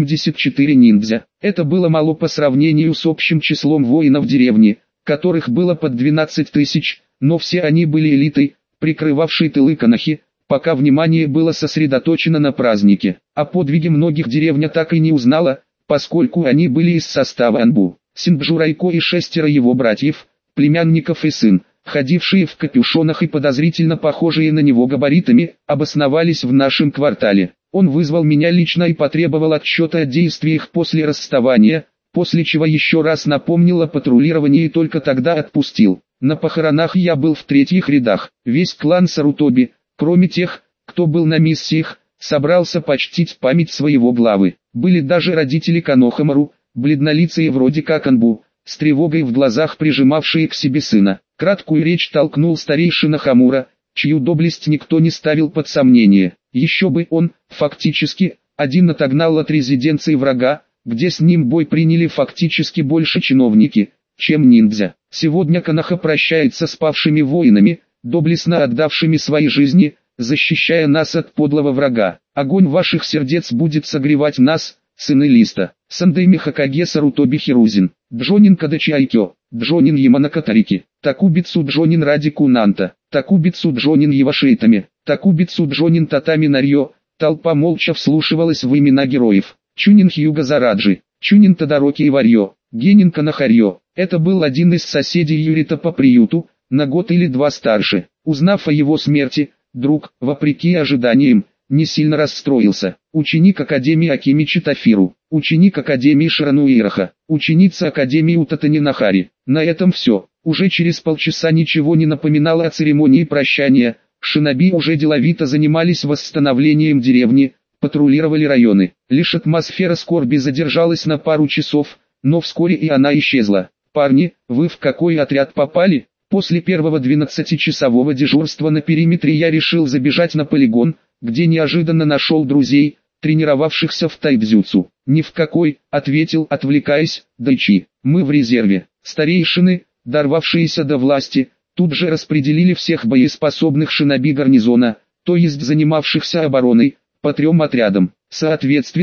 174 ниндзя. Это было мало по сравнению с общим числом воинов деревни, которых было под 12 тысяч, но все они были элитой, прикрывавшей тылы Канахи, пока внимание было сосредоточено на празднике. О подвиге многих деревня так и не узнала, поскольку они были из состава Анбу. Синджу Райко и 6 его братьев, племянников и сын, ходившие в капюшонах и подозрительно похожие на него габаритами, обосновались в нашем квартале. Он вызвал меня лично и потребовал отчета о действиях после расставания, после чего еще раз напомнил о патрулировании и только тогда отпустил. На похоронах я был в 3-х рядах. Весь клан Сарутоби, кроме тех, кто был на миссиях, собрался почтить память своего главы. Были даже родители Канохамару, бледнолицые вроде как Анбу, с тревогой в глазах прижимавшие к себе сына. Краткую речь толкнул старейшина Хамура, чью доблесть никто не ставил под сомнение. Еще бы он, фактически, один отогнал от резиденции врага, где с ним бой приняли фактически больше чиновники, чем ниндзя. Сегодня Канаха прощается с павшими воинами, доблестно отдавшими свои жизни, защищая нас от подлого врага. Огонь ваших сердец будет согревать нас, сыны Листа. Сандайми Хокаге Сарутоби Хирузин. Джонин Кадачи Айкё. Джонин Яманака Тарики. Такубицу Джонин Ради Кунанта. Такубицу Джонин Явашейтами. Такубицу Джонин Татами Нарьё. Толпа молча вслушивалась в имена героев. Чунин Хьюга Зараджи. Чунин Тадароки и Варьё. Генин Канахарьё. Это был один из соседей Юрита по приюту, на год или 2 старше. Узнав о его смерти, друг, вопреки ожиданиям, не сильно расстроился. Ученик Академии Акимичи Тафиру, ученик Академии Ширануираха, ученица Академии Утатани Нахари. На этом все. Уже через полчаса ничего не напоминало о церемонии прощания. Шиноби уже деловито занимались восстановлением деревни, патрулировали районы. Лишь атмосфера скорби задержалась на пару часов, но вскоре и она исчезла. «Парни, вы в какой отряд попали?» После первого 12-часового дежурства на периметре я решил забежать на полигон, где неожиданно нашел друзей, тренировавшихся в тайцзюцу. «Ни в какой», — ответил, отвлекаясь, Дайчи. «Мы в резерве». Старейшины, дорвавшиеся до власти, тут же распределили всех боеспособных шиноби гарнизона, то есть занимавшихся обороной, по 3 отрядам. Соответственно,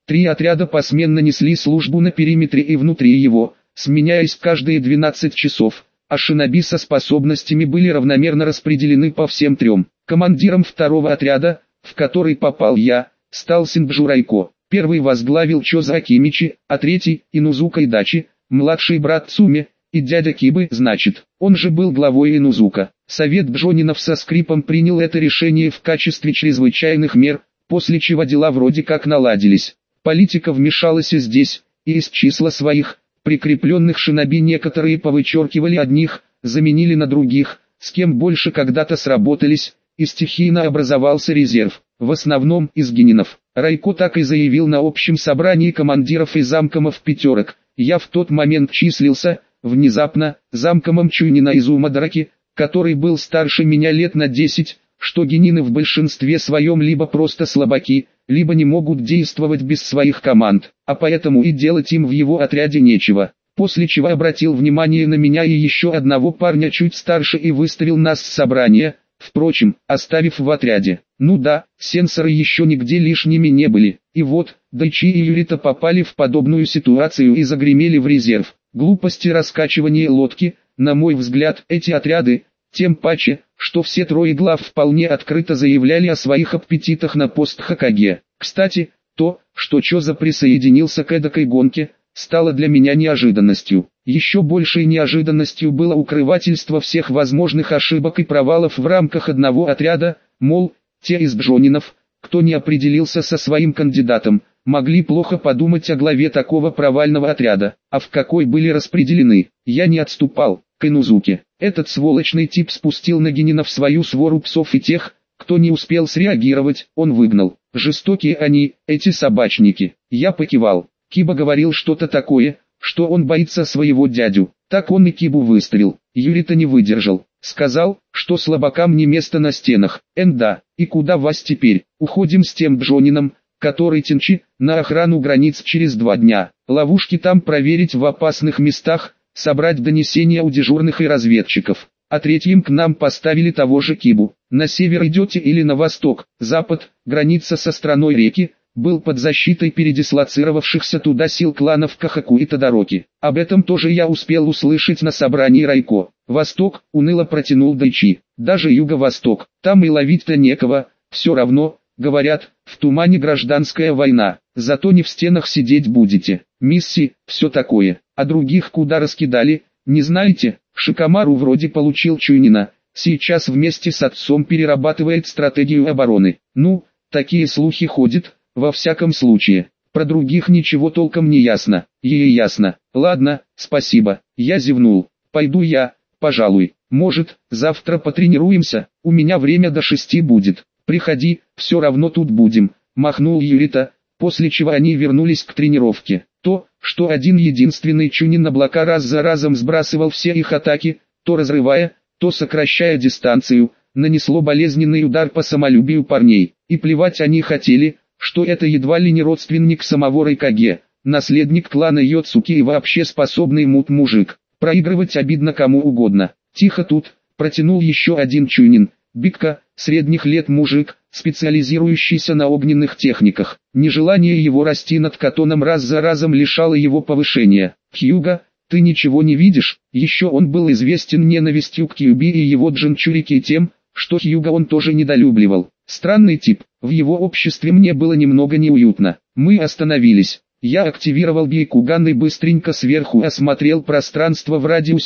3 отряда посменно несли службу на периметре и внутри его, сменяясь каждые 12 часов, а шиноби со способностями были равномерно распределены по всем 3. Командиром 2-го отряда, в который попал я, стал Синджу Райко. Первый возглавил Чоза Акимичи, а третий – Инузука Идачи, младший брат Цуми, и дядя Кибы, значит. Он же был главой Инузука. Совет Джонинов со скрипом принял это решение в качестве чрезвычайных мер, после чего дела вроде как наладились. Политика вмешалась и здесь, и из числа своих, прикрепленных шиноби некоторые повычеркивали одних, заменили на других, с кем больше когда-то сработались, и стихийно образовался резерв, в основном из генинов. Райко так и заявил на общем собрании командиров и замкомов пятерок: я в тот момент числился, внезапно, замкомом Чуйнина из Умадараки, который был старше меня лет на 10, что генины в большинстве своем либо просто слабаки, либо не могут действовать без своих команд, а поэтому и делать им в его отряде нечего. После чего обратил внимание на меня и еще одного парня чуть старше и выставил нас с собрания, впрочем, оставив в отряде. Ну да, сенсоры еще нигде лишними не были, и вот, Дайчи и Юрита попали в подобную ситуацию и загремели в резерв. Глупости раскачивания лодки, на мой взгляд, эти отряды, тем паче, что все 3 глав вполне открыто заявляли о своих аппетитах на пост Хокаге. Кстати, то, что Чоза присоединился к эдакой гонке, стало для меня неожиданностью. Еще большей неожиданностью было укрывательство всех возможных ошибок и провалов в рамках одного отряда, мол, те из Джонинов, кто не определился со своим кандидатом, могли плохо подумать о главе такого провального отряда, а в какой были распределены. Я не отступал к Инузуке. Этот сволочный тип спустил на генинов свою свору псов, и тех, кто не успел среагировать, он выгнал. Жестокие они, эти собачники. Я покивал. Киба говорил что-то такое, что он боится своего дядю. Так он и Кибу выставил. Юрита не выдержал. Сказал, что слабакам не место на стенах. Да, и куда вас теперь? Уходим с тем Джонином, который Тинчи, на охрану границ через 2 дня. Ловушки там проверить в опасных местах, собрать донесения у дежурных и разведчиков. А 3-м к нам поставили того же Кибу. На север идете или на восток, запад, граница со страной реки, был под защитой передислоцировавшихся туда сил кланов Кахаку и Тодороки. Об этом тоже я успел услышать на собрании Райко. Восток, уныло протянул Дайчи. Даже юго-восток, там и ловить-то некого, все равно, говорят, в тумане гражданская война, зато не в стенах сидеть будете. Мисси, все такое. А других куда раскидали, не знаете? Шикомару вроде получил Чуйнина, сейчас вместе с отцом перерабатывает стратегию обороны. Ну, такие слухи ходят. Во всяком случае, про других ничего толком не ясно. Ей ясно. Ладно, спасибо. Я зевнул. Пойду я, пожалуй. Может, завтра потренируемся, у меня время до 6 будет. Приходи, все равно тут будем. Махнул Юрита, после чего они вернулись к тренировке. То, что один единственный Чунин облака раз за разом сбрасывал все их атаки, то разрывая, то сокращая дистанцию, нанесло болезненный удар по самолюбию парней. И плевать они хотели, что это едва ли не родственник самого Райкаге, наследник клана Йоцуки и вообще способный мужик. Проигрывать обидно кому угодно. Тихо тут, протянул еще один Чунин, Бикка, средних лет мужик, специализирующийся на огненных техниках. Нежелание его расти над Катоном раз за разом лишало его повышения. Хьюга, ты ничего не видишь? Еще он был известен ненавистью к Кьюби и его Джинчурики тем, что Хьюга он тоже недолюбливал. Странный тип, в его обществе мне было немного неуютно. Мы остановились. Я активировал Бейкуган и быстренько сверху осмотрел пространство в радиусе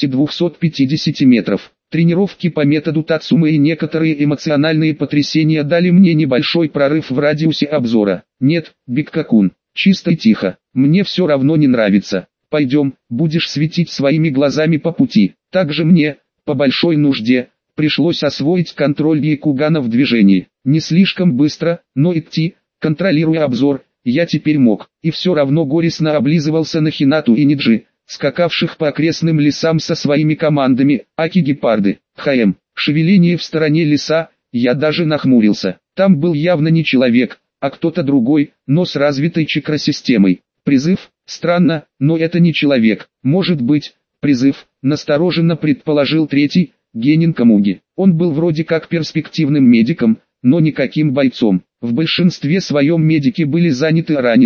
250 метров. Тренировки по методу Тацумы и некоторые эмоциональные потрясения дали мне небольшой прорыв в радиусе обзора. Нет, Биккакун, чисто и тихо, мне все равно не нравится. Пойдем, будешь светить своими глазами по пути. Также мне, по большой нужде, пришлось освоить контроль Бейкугана в движении. Не слишком быстро, но идти, контролируя обзор, я теперь мог. И все равно горестно облизывался на Хинату и Ниджи, скакавших по окрестным лесам со своими командами, аки-гепарды. Шевеление в стороне леса, я даже нахмурился. Там был явно не человек, а кто-то другой, но с развитой чакросистемой. Призыв? Странно, но это не человек. Может быть, призыв, настороженно предположил третий, Генин Камуги. Он был вроде как перспективным медиком, но никаким бойцом. В большинстве своем медики были заняты ранеными,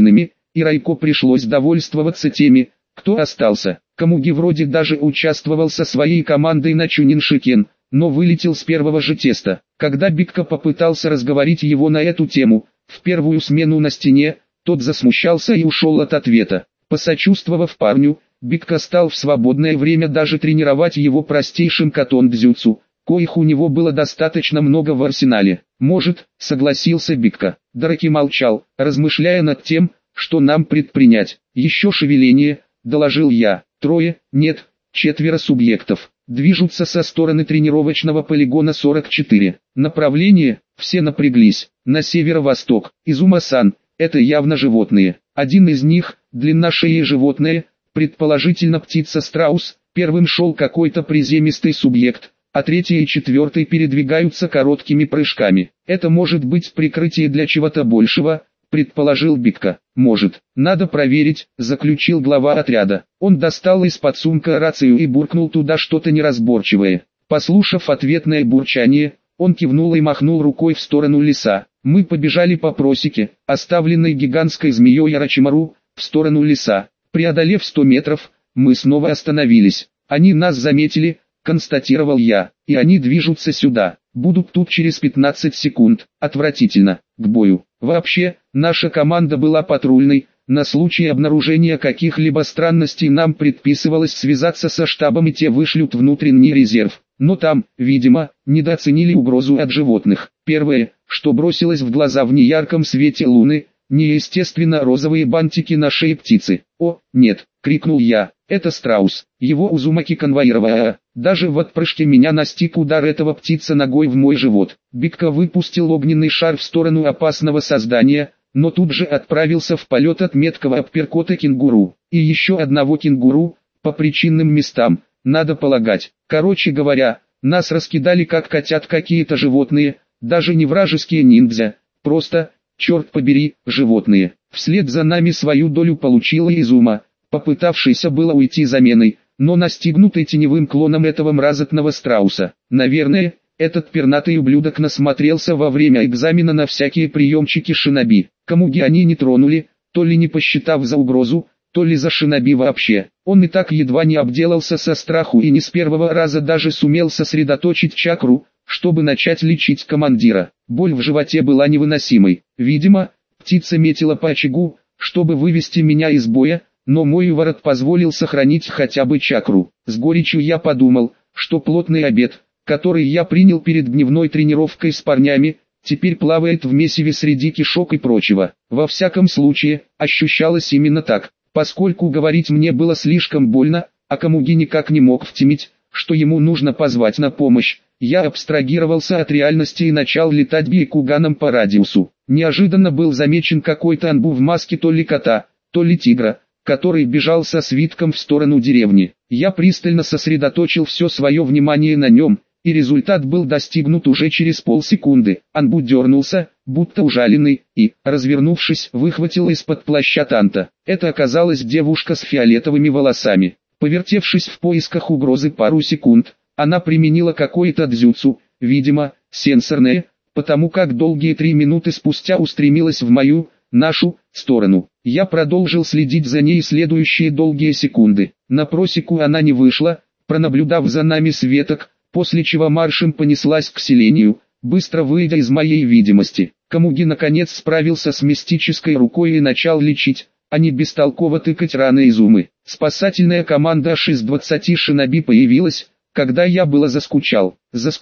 и Райко пришлось довольствоваться теми, кто остался. Комуги вроде даже участвовал со своей командой на Чуниншикен, но вылетел с первого же теста. Когда Бикка попытался разговорить его на эту тему, в первую смену на стене, тот засмущался и ушел от ответа. Посочувствовав парню, Бикка стал в свободное время даже тренировать его простейшим катон-дзюцу, коих у него было достаточно много в арсенале. «Может», — согласился Бикка. Дараки молчал, размышляя над тем, что нам предпринять. «Еще шевеление», — доложил я. «Трое, нет, 4 субъектов. Движутся со стороны тренировочного полигона 44. Направление, все напряглись, на северо-восток. Изума-сан, это явно животные. Один из них, длинношеее животное, предположительно птица-страус, первым шел какой-то приземистый субъект, а третий и четвертый передвигаются короткими прыжками. Это может быть прикрытие для чего-то большего, предположил Бикка. Может, надо проверить, заключил глава отряда. Он достал из-под сумка рацию и буркнул туда что-то неразборчивое. Послушав ответное бурчание, он кивнул и махнул рукой в сторону леса. Мы побежали по просеке, оставленной гигантской змеей Орочимару, в сторону леса. Преодолев 100 метров, мы снова остановились. Они нас заметили, констатировал я, и они движутся сюда. Будут тут через 15 секунд. Отвратительно. К бою. Вообще, наша команда была патрульной. На случай обнаружения каких-либо странностей нам предписывалось связаться со штабом, и те вышлют внутренний резерв. Но там, видимо, недооценили угрозу от животных. Первое, что бросилось в глаза в неярком свете луны, неестественно розовые бантики на шее птицы. «О, нет!» — крикнул я. «Это страус. Его Узумаки конвоировала. Даже в отпрыжке меня настиг удар этого птица ногой в мой живот». Бикка выпустил огненный шар в сторону опасного создания, но тут же отправился в полет от меткого апперкота кенгуру. И еще одного кенгуру, по причинным местам, надо полагать. Короче говоря, нас раскидали как котят какие-то животные, даже не вражеские ниндзя, просто, черт побери, животные. Вслед за нами свою долю получила Изума, попытавшийся было уйти заменой, но настигнутый теневым клоном этого мразотного страуса. Наверное, этот пернатый ублюдок насмотрелся во время экзамена на всякие приемчики шиноби. Комуги они не тронули, то ли не посчитав за угрозу, то ли за шиноби вообще. Он и так едва не обделался со страху и не с первого раза даже сумел сосредоточить чакру, чтобы начать лечить командира. Боль в животе была невыносимой. Видимо, птица метила по очагу, чтобы вывести меня из боя, но мой ворот позволил сохранить хотя бы чакру. С горечью я подумал, что плотный обед, который я принял перед дневной тренировкой с парнями, теперь плавает в месиве среди кишок и прочего. Во всяком случае, ощущалось именно так, поскольку говорить мне было слишком больно, а Комуги никак не мог втемить, что ему нужно позвать на помощь. Я абстрагировался от реальности и начал летать бейкуганом по радиусу. Неожиданно был замечен какой-то анбу в маске то ли кота, то ли тигра, который бежал со свитком в сторону деревни. Я пристально сосредоточил все свое внимание на нем, и результат был достигнут уже через полсекунды. Анбу дернулся, будто ужаленный, и, развернувшись, выхватил из-под плаща Танта. Это оказалась девушка с фиолетовыми волосами. Повертевшись в поисках угрозы пару секунд, она применила какое-то дзюцу, видимо, сенсорное, потому как долгие 3 минуты спустя устремилась в мою, нашу, сторону. Я продолжил следить за ней следующие долгие секунды. На просеку она не вышла, пронаблюдав за нами с веток, после чего маршем понеслась к селению, быстро выйдя из моей видимости. Комуги наконец справился с мистической рукой и начал лечить, а не бестолково тыкать раны Изумы. Спасательная команда аж из 20 шиноби появилась, когда я было заскучал.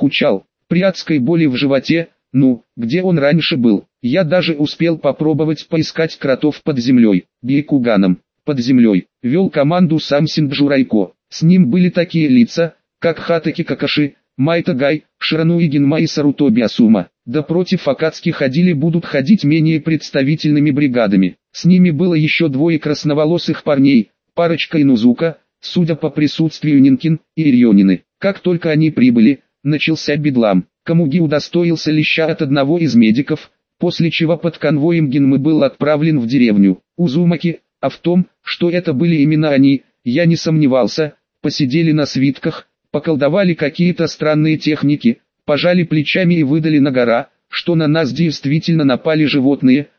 При адской боли в животе, где он раньше был. Я даже успел попробовать поискать кротов под землей. Бейкуганом, под землей, вел команду сам Синджу Райко. С ним были такие лица, как Хатаки Какаши, Майта Гай, Ширануи Генма и Сарутоби Асума. Да против Акацки будут ходить менее представительными бригадами. С ними было еще 2 красноволосых парней, парочка Инузука, судя по присутствию Нинкин и Ирьонины. Как только они прибыли, начался бедлам. Комуги удостоился леща от одного из медиков, после чего под конвоем Генмы был отправлен в деревню. Узумаки, а в том, что это были именно они, я не сомневался, посидели на свитках, поколдовали какие-то странные техники, пожали плечами и выдали на гора, что на нас действительно напали животные,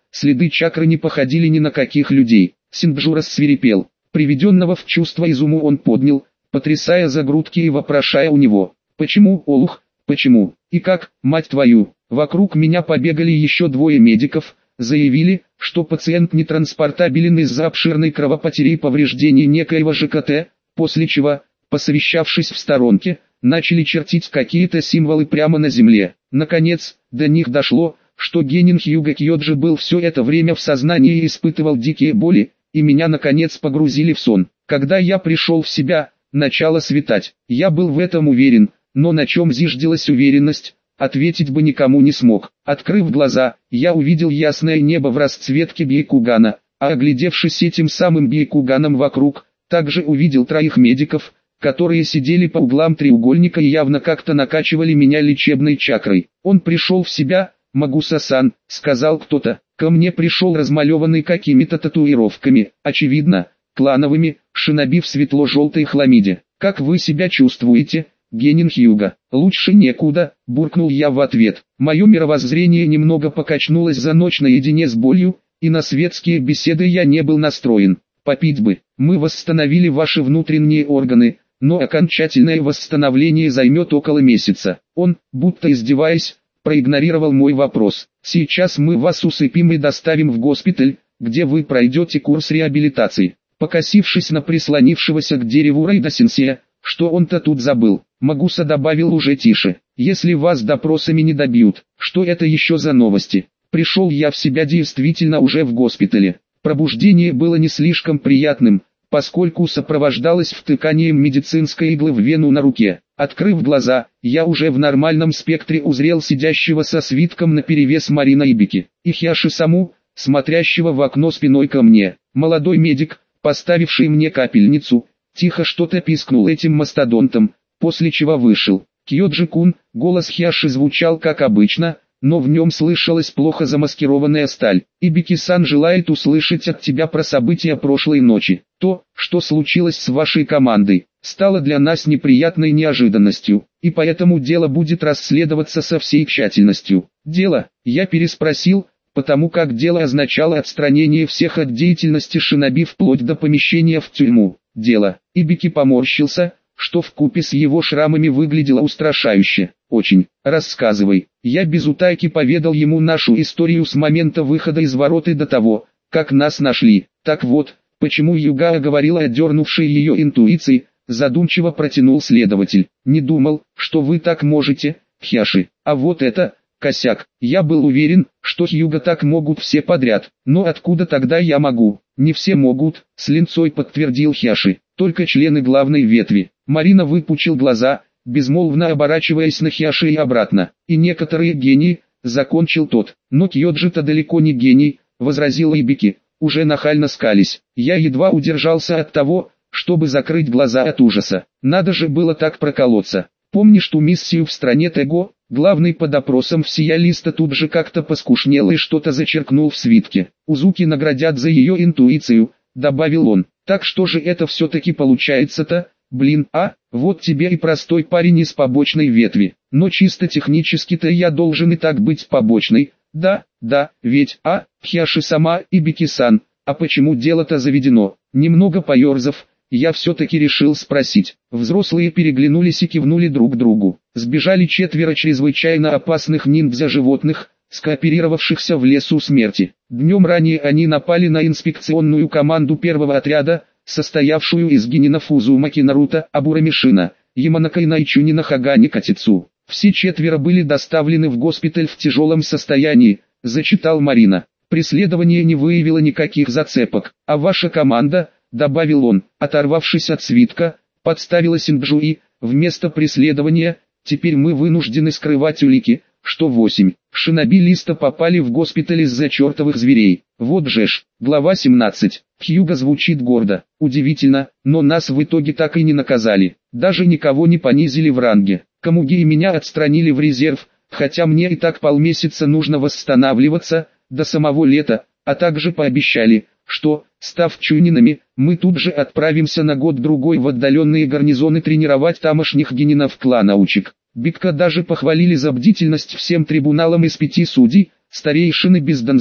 следы чакры не походили ни на каких людей. Синджу рассвирепел. Приведенного в чувство Изуму он поднял, потрясая за грудки и вопрошая у него: «Почему, Олух, почему? И как, мать твою?» Вокруг меня побегали еще двое медиков, заявили, что пациент нетранспортабелен из-за обширной кровопотери и повреждений некоего ЖКТ, после чего, посовещавшись в сторонке, начали чертить какие-то символы прямо на земле. Наконец, до них дошло, что Генин Хьюго Кьоджи был все это время в сознании и испытывал дикие боли, и меня наконец погрузили в сон. Когда я пришел в себя, начало светать. Я был в этом уверен, но на чем зиждилась уверенность, ответить бы никому не смог. Открыв глаза, я увидел ясное небо в расцветке Бьякугана, а оглядевшись этим самым Бьякуганом вокруг, также увидел троих медиков, которые сидели по углам треугольника и явно как-то накачивали меня лечебной чакрой. «Он пришел в себя, Магуса-сан», — сказал кто-то. Ко мне пришел размалеванный какими-то татуировками, очевидно, клановыми, шиноби в светло-желтой хламиде. «Как вы себя чувствуете, Генин Хьюго?» «Лучше некуда», — буркнул я в ответ. Мое мировоззрение немного покачнулось за ночь наедине с болью, и на светские беседы я не был настроен. «Попить бы. Мы восстановили ваши внутренние органы, но окончательное восстановление займет около месяца». Он, будто издеваясь, проигнорировал мой вопрос. «Сейчас мы вас усыпим и доставим в госпиталь, где вы пройдете курс реабилитации». Покосившись на прислонившегося к дереву Рейда Сенсея, что он-то тут забыл, Магуса добавил уже тише: «Если вас допросами не добьют, что это еще за новости?» Пришел я в себя действительно уже в госпитале. Пробуждение было не слишком приятным, поскольку сопровождалось втыканием медицинской иглы в вену на руке. Открыв глаза, я уже в нормальном спектре узрел сидящего со свитком наперевес Марина Ибики, и Хьяши-саму, смотрящего в окно спиной ко мне. Молодой медик, поставивший мне капельницу, тихо что-то пискнул этим мастодонтом, после чего вышел. «Кьоджи-кун», голос Хьяши звучал как обычно, но в нем слышалась плохо замаскированная сталь. «Ибики-сан желает услышать от тебя про события прошлой ночи. То, что случилось с вашей командой, стало для нас неприятной неожиданностью, и поэтому дело будет расследоваться со всей тщательностью». «Дело?» Я переспросил, потому как дело означало отстранение всех от деятельности шиноби вплоть до помещения в тюрьму. «Дело». Ибики поморщился, что вкупе с его шрамами выглядело устрашающе. «Очень. Рассказывай». Я без утайки поведал ему нашу историю с момента выхода из ворот и до того, как нас нашли. «Так вот, почему Югая говорила о дернувшей ее интуиции», задумчиво протянул следователь. «Не думал, что вы так можете, Хьяши. А вот это косяк. Я был уверен, что Хьюго так могут все подряд. Но откуда тогда я могу?» «Не все могут», с линцой подтвердил Хьяши. «Только члены главной ветви». Марина выпучил глаза, безмолвно оборачиваясь на Хьяши и обратно. «И некоторые гении», закончил тот. «Но Кьоджи-то далеко не гений», возразил Ибики, уже нахально скались. Я едва удержался от того, чтобы закрыть глаза от ужаса. Надо же было так проколоться. «Помнишь ту миссию в стране Tego?» Главный по допросам всея листа тут же как-то поскушнел и что-то зачеркнул в свитке. «Узуки наградят за ее интуицию», добавил он. «Так что же это все-таки получается-то? Блин, вот тебе и простой парень из побочной ветви. Но чисто технически-то я должен и так быть побочной. Да, ведь, Хьяши-сама и Бики-сан, а почему дело-то заведено?» Немного поерзав, я все-таки решил спросить. Взрослые переглянулись и кивнули друг другу. Сбежали 4 чрезвычайно опасных ниндзя-животных, скооперировавшихся в лесу смерти. Днем ранее они напали на инспекционную команду первого отряда, состоявшую из генинов Узумаки Наруто, Абурамишина, Яманака и Найчунина Хагани Катицу. Все 4 были доставлены в госпиталь в тяжелом состоянии, зачитал Марина. Преследование не выявило никаких зацепок, а ваша команда, добавил он, оторвавшись от свитка, подставила Синджуи, вместо преследования, теперь мы вынуждены скрывать улики, что 8 шиноби листа попали в госпиталь из-за чертовых зверей. Вот же ж, глава 17. Хьюго звучит гордо, удивительно, но нас в итоге так и не наказали, даже никого не понизили в ранге. Камуги и меня отстранили в резерв, хотя мне и так полмесяца нужно восстанавливаться, до самого лета, а также пообещали, что, став чунинами, мы тут же отправимся на год-другой в отдаленные гарнизоны тренировать тамошних генинов-кланаучек. Бикка даже похвалили за бдительность всем трибуналам из 5 судей, старейшины без донза,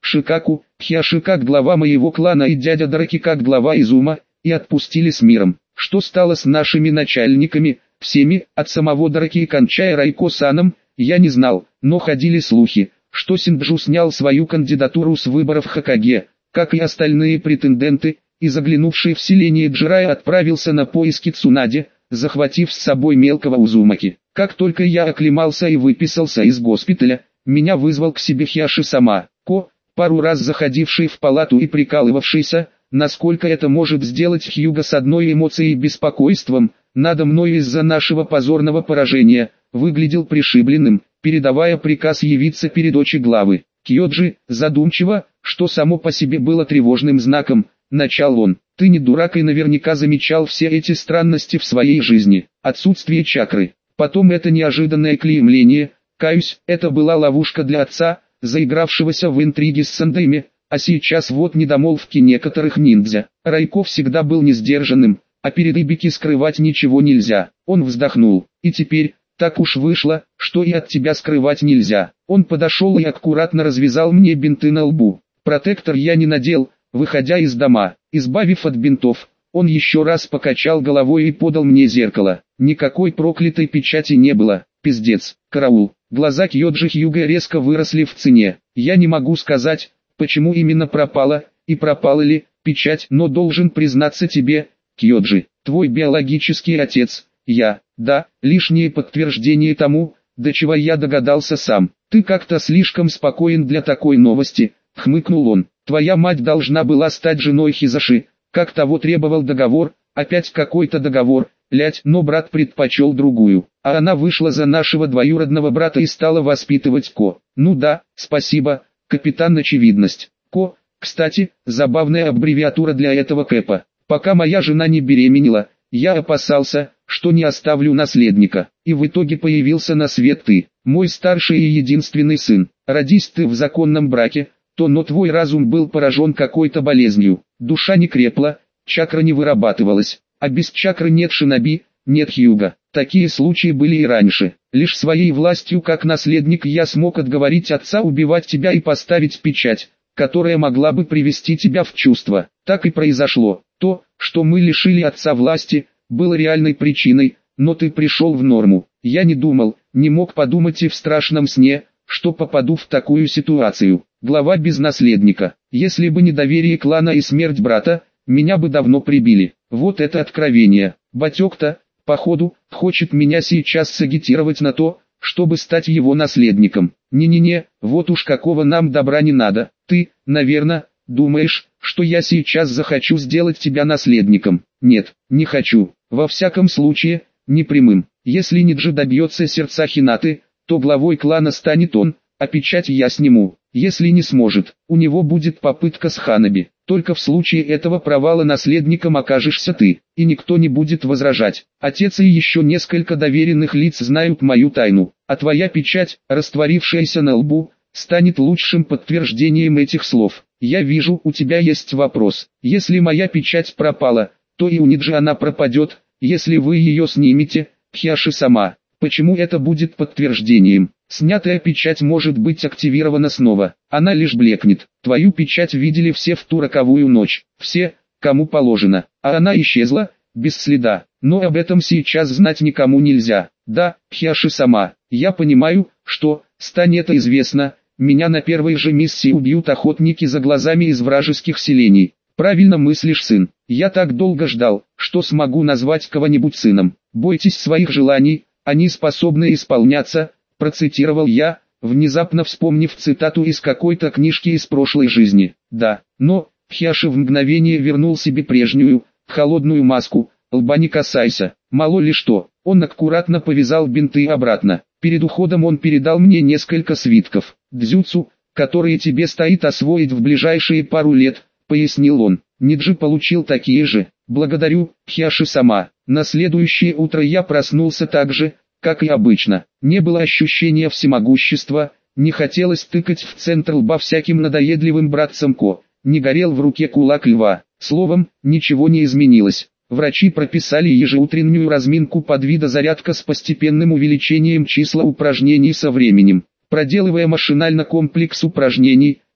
Шикаку, Хиаши как глава моего клана и дядя Дараки как глава Изума, и отпустили с миром. Что стало с нашими начальниками, всеми, от самого Дараки и кончая Райко-саном, я не знал, но ходили слухи, что Синджу снял свою кандидатуру с выборов Хокаге, как и остальные претенденты, и заглянувший в селение Джирая отправился на поиски Цунаде, захватив с собой мелкого Узумаки. Как только я оклемался и выписался из госпиталя, меня вызвал к себе Хиаши-сама, пару раз заходивший в палату и прикалывавшийся, насколько это может сделать Хьюго с одной эмоцией и беспокойством, надо мной из-за нашего позорного поражения, выглядел пришибленным, передавая приказ явиться перед очи главы. Кьёджи, задумчиво, что само по себе было тревожным знаком, начал он. Ты не дурак и наверняка замечал все эти странности в своей жизни. Отсутствие чакры. Потом это неожиданное клеймление. Каюсь, это была ловушка для отца, заигравшегося в интриги с Сандайми, а сейчас вот недомолвки некоторых ниндзя. Райко всегда был несдержанным, а перед Ибики скрывать ничего нельзя. Он вздохнул. И теперь, так уж вышло, что и от тебя скрывать нельзя. Он подошел и аккуратно развязал мне бинты на лбу. Протектор я не надел, выходя из дома. Избавив от бинтов, он еще раз покачал головой и подал мне зеркало. Никакой проклятой печати не было. Пиздец, караул. Глаза Кьёджи Хьюго резко выросли в цене. Я не могу сказать, почему именно пропала, и пропала ли, печать, но должен признаться тебе, Кьёджи, твой биологический отец, да, лишнее подтверждение тому, до чего я догадался сам. Ты как-то слишком спокоен для такой новости, хмыкнул он. Твоя мать должна была стать женой Хизаши, как того требовал договор, опять какой-то договор, но брат предпочел другую, а она вышла за нашего двоюродного брата и стала воспитывать Ко. Ну да, спасибо, капитан очевидность. Ко, кстати, забавная аббревиатура для этого Кэпа. Пока моя жена не беременела, я опасался, что не оставлю наследника, и в итоге появился на свет ты, мой старший и единственный сын. Родись ты в законном браке, но твой разум был поражен какой-то болезнью, душа не крепла, чакра не вырабатывалась, а без чакры нет шиноби, нет Хьюго. Такие случаи были и раньше. Лишь своей властью как наследник я смог отговорить отца убивать тебя и поставить печать, которая могла бы привести тебя в чувство. Так и произошло. То, что мы лишили отца власти, было реальной причиной, но ты пришел в норму. Я не думал, не мог подумать и в страшном сне, что попаду в такую ситуацию. Глава без наследника. Если бы не доверие клана и смерть брата, меня бы давно прибили. Вот это откровение. Батек-то, походу, хочет меня сейчас сагитировать на то, чтобы стать его наследником. Не-не-не, вот уж какого нам добра не надо. Ты, наверное, думаешь, что я сейчас захочу сделать тебя наследником. Нет, не хочу. Во всяком случае, не прямым. Если Ниджи добьется сердца Хинаты, то главой клана станет он, а печать я сниму. Если не сможет, у него будет попытка с Ханаби. Только в случае этого провала наследником окажешься ты, и никто не будет возражать. Отец и еще несколько доверенных лиц знают мою тайну, а твоя печать, растворившаяся на лбу, станет лучшим подтверждением этих слов. Я вижу, у тебя есть вопрос. Если моя печать пропала, то и у Ниджи она пропадет, если вы ее снимете, Хиаши-сама. Почему это будет подтверждением? Снятая печать может быть активирована снова, она лишь блекнет. Твою печать видели все в ту роковую ночь, все, кому положено, а она исчезла, без следа. Но об этом сейчас знать никому нельзя. Да, Хиаши-сама, я понимаю, что, стань это известно, меня на первой же миссии убьют охотники за глазами из вражеских селений. Правильно мыслишь, сын. Я так долго ждал, что смогу назвать кого-нибудь сыном. Бойтесь своих желаний, они способны исполняться, процитировал я, внезапно вспомнив цитату из какой-то книжки из прошлой жизни. Да, но, Хиаши в мгновение вернул себе прежнюю, холодную маску, лба не касайся, мало ли что. Он аккуратно повязал бинты обратно. Перед уходом он передал мне несколько свитков. Дзюцу, которые тебе стоит освоить в ближайшие пару лет, пояснил он. Ниджи получил такие же. Благодарю, Хиаши-сама. На следующее утро я проснулся так же, как и обычно. Не было ощущения всемогущества, не хотелось тыкать в центр лба всяким надоедливым братцам Ко, не горел в руке кулак льва. Словом, ничего не изменилось. Врачи прописали ежеутреннюю разминку под видозарядка с постепенным увеличением числа упражнений со временем. Проделывая машинально комплекс упражнений,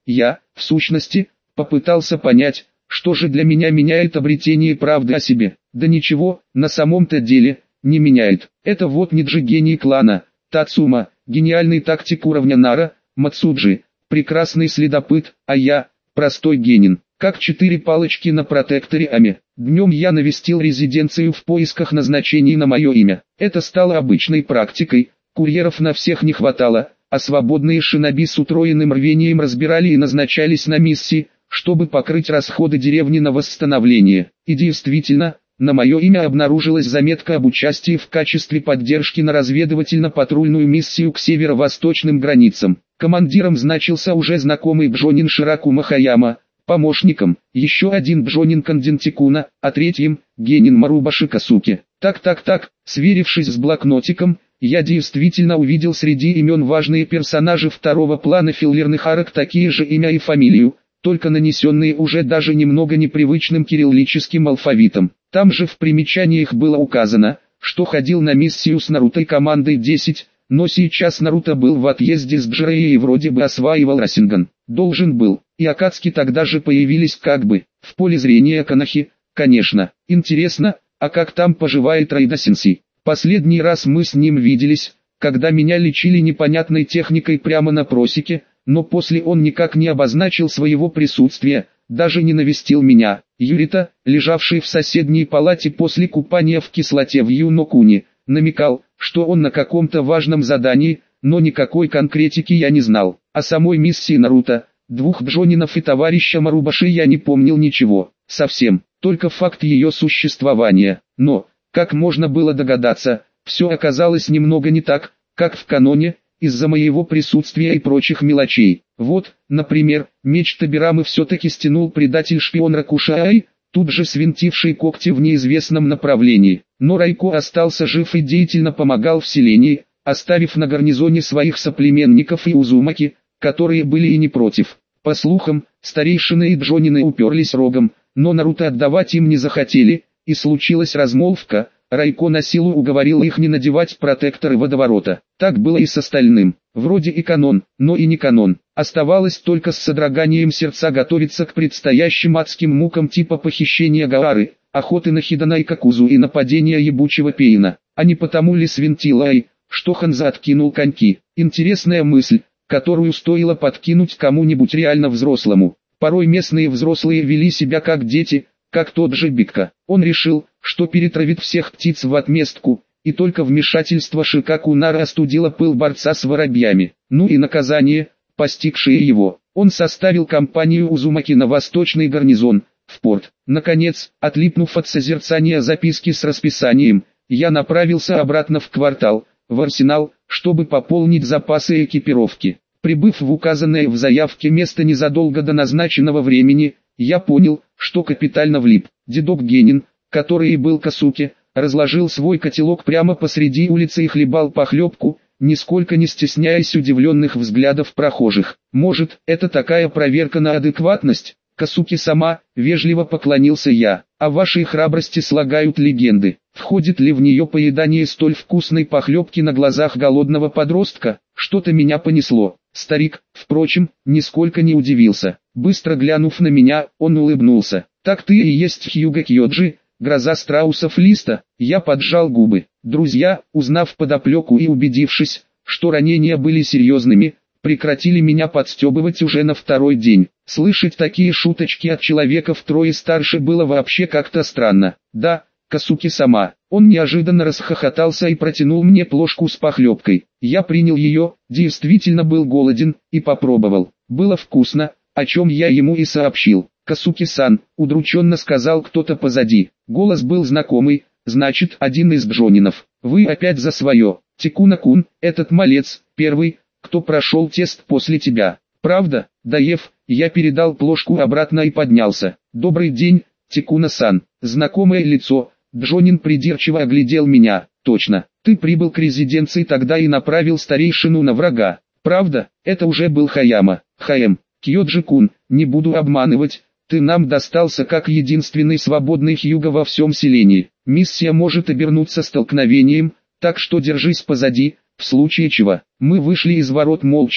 Я, в сущности, попытался понять, что же для меня меняет обретение правды о себе. Да ничего, на самом-то деле, не меняет. Это вот Ниджи гений клана, Тацума, гениальный тактик уровня Нара, Мацуджи, прекрасный следопыт, а я, простой генин. Как 4 палочки на протекторе Ами. Днем я навестил резиденцию в поисках назначений на мое имя. Это стало обычной практикой, курьеров на всех не хватало, а свободные шиноби с утроенным рвением разбирали и назначались на миссии, чтобы покрыть расходы деревни на восстановление. И действительно, на мое имя обнаружилась заметка об участии в качестве поддержки на разведывательно-патрульную миссию к северо-восточным границам. Командиром значился уже знакомый Бжонин Ширакума Хаяма, помощником еще один Бжонин Кандентикуна, а третьим Генин Марубаши Касуки. Так, сверившись с блокнотиком, я действительно увидел среди имен важные персонажи второго плана филлерных арок такие же имя и фамилию, только нанесенные уже даже немного непривычным кириллическим алфавитом. Там же в примечаниях было указано, что ходил на миссию с Наруто командой 10, но сейчас Наруто был в отъезде с Джиреей и вроде бы осваивал Расинган. Должен был, и Акацуки тогда же появились как бы, в поле зрения Канахи, конечно. Интересно, а как там поживает Райда-сенсей? Последний раз мы с ним виделись, когда меня лечили непонятной техникой прямо на просеке, но после он никак не обозначил своего присутствия, даже не навестил меня. Юрита, лежавший в соседней палате после купания в кислоте в Юнокуни, намекал, что он на каком-то важном задании, но никакой конкретики я не знал. О самой миссии Наруто, двух Бжонинов и товарища Марубаши я не помнил ничего, совсем, только факт ее существования. Но, как можно было догадаться, все оказалось немного не так, как в каноне, из-за моего присутствия и прочих мелочей. Вот, например, меч Табирамы все-таки стянул предатель-шпион Ракушай, тут же свинтивший когти в неизвестном направлении. Но Райко остался жив и деятельно помогал в селении, оставив на гарнизоне своих соплеменников и Узумаки, которые были и не против. По слухам, старейшины и Джонины уперлись рогом, но Наруто отдавать им не захотели, и случилась размолвка. Райко на силу уговорил их не надевать протекторы водоворота. Так было и с остальным. Вроде и канон, но и не канон. Оставалось только с содроганием сердца готовиться к предстоящим адским мукам типа похищения Гаары, охоты на Хидана и Какузу и нападения ебучего Пейна. А не потому ли свинтил Ай, что Ханза откинул коньки? Интересная мысль, которую стоило подкинуть кому-нибудь реально взрослому. Порой местные взрослые вели себя как дети, как тот же Бикка. Он решил, что перетравит всех птиц в отместку, и только вмешательство Шикаку Нара остудило пыл борца с воробьями. Ну и наказание, постигшее его. Он составил компанию Узумаки на восточный гарнизон, в порт. Наконец, отлипнув от созерцания записки с расписанием, я направился обратно в квартал, в арсенал, чтобы пополнить запасы экипировки. Прибыв в указанное в заявке место незадолго до назначенного времени, я понял, что капитально влип. Дедок Генин, который и был Касуки, разложил свой котелок прямо посреди улицы и хлебал похлебку, нисколько не стесняясь удивленных взглядов прохожих. Может, это такая проверка на адекватность? Касуки сама, вежливо поклонился я. О вашей храбрости слагают легенды. Входит ли в нее поедание столь вкусной похлебки на глазах голодного подростка? Что-то меня понесло. Старик, впрочем, нисколько не удивился. Быстро глянув на меня, он улыбнулся. Так ты и есть Хьюго Кьоджи, гроза страусов Листа. Я поджал губы. Друзья, узнав подоплеку и убедившись, что ранения были серьезными, прекратили меня подстебывать уже на второй день. Слышать такие шуточки от человека втрое старше было вообще как-то странно. Да, Касуки сама. Он неожиданно расхохотался и протянул мне плошку с похлебкой. Я принял ее, действительно был голоден, и попробовал. Было вкусно, о чем я ему и сообщил. «Касуки-сан», удрученно сказал кто-то позади. Голос был знакомый, значит, один из Бжонинов. «Вы опять за свое. Тикуна-кун, этот малец, первый, кто прошел тест после тебя. Правда?» Доев, я передал плошку обратно и поднялся. «Добрый день, Тикуна-сан». Знакомое лицо. Бжонин придирчиво оглядел меня. «Точно, ты прибыл к резиденции тогда и направил старейшину на врага. Правда?» Это уже был Хаяма. «Хаэм, Кьоджи-кун, не буду обманывать, ты нам достался как единственный свободный Хьюго во всем селении. Миссия может обернуться столкновением, так что держись позади, в случае чего». Мы вышли из ворот молча,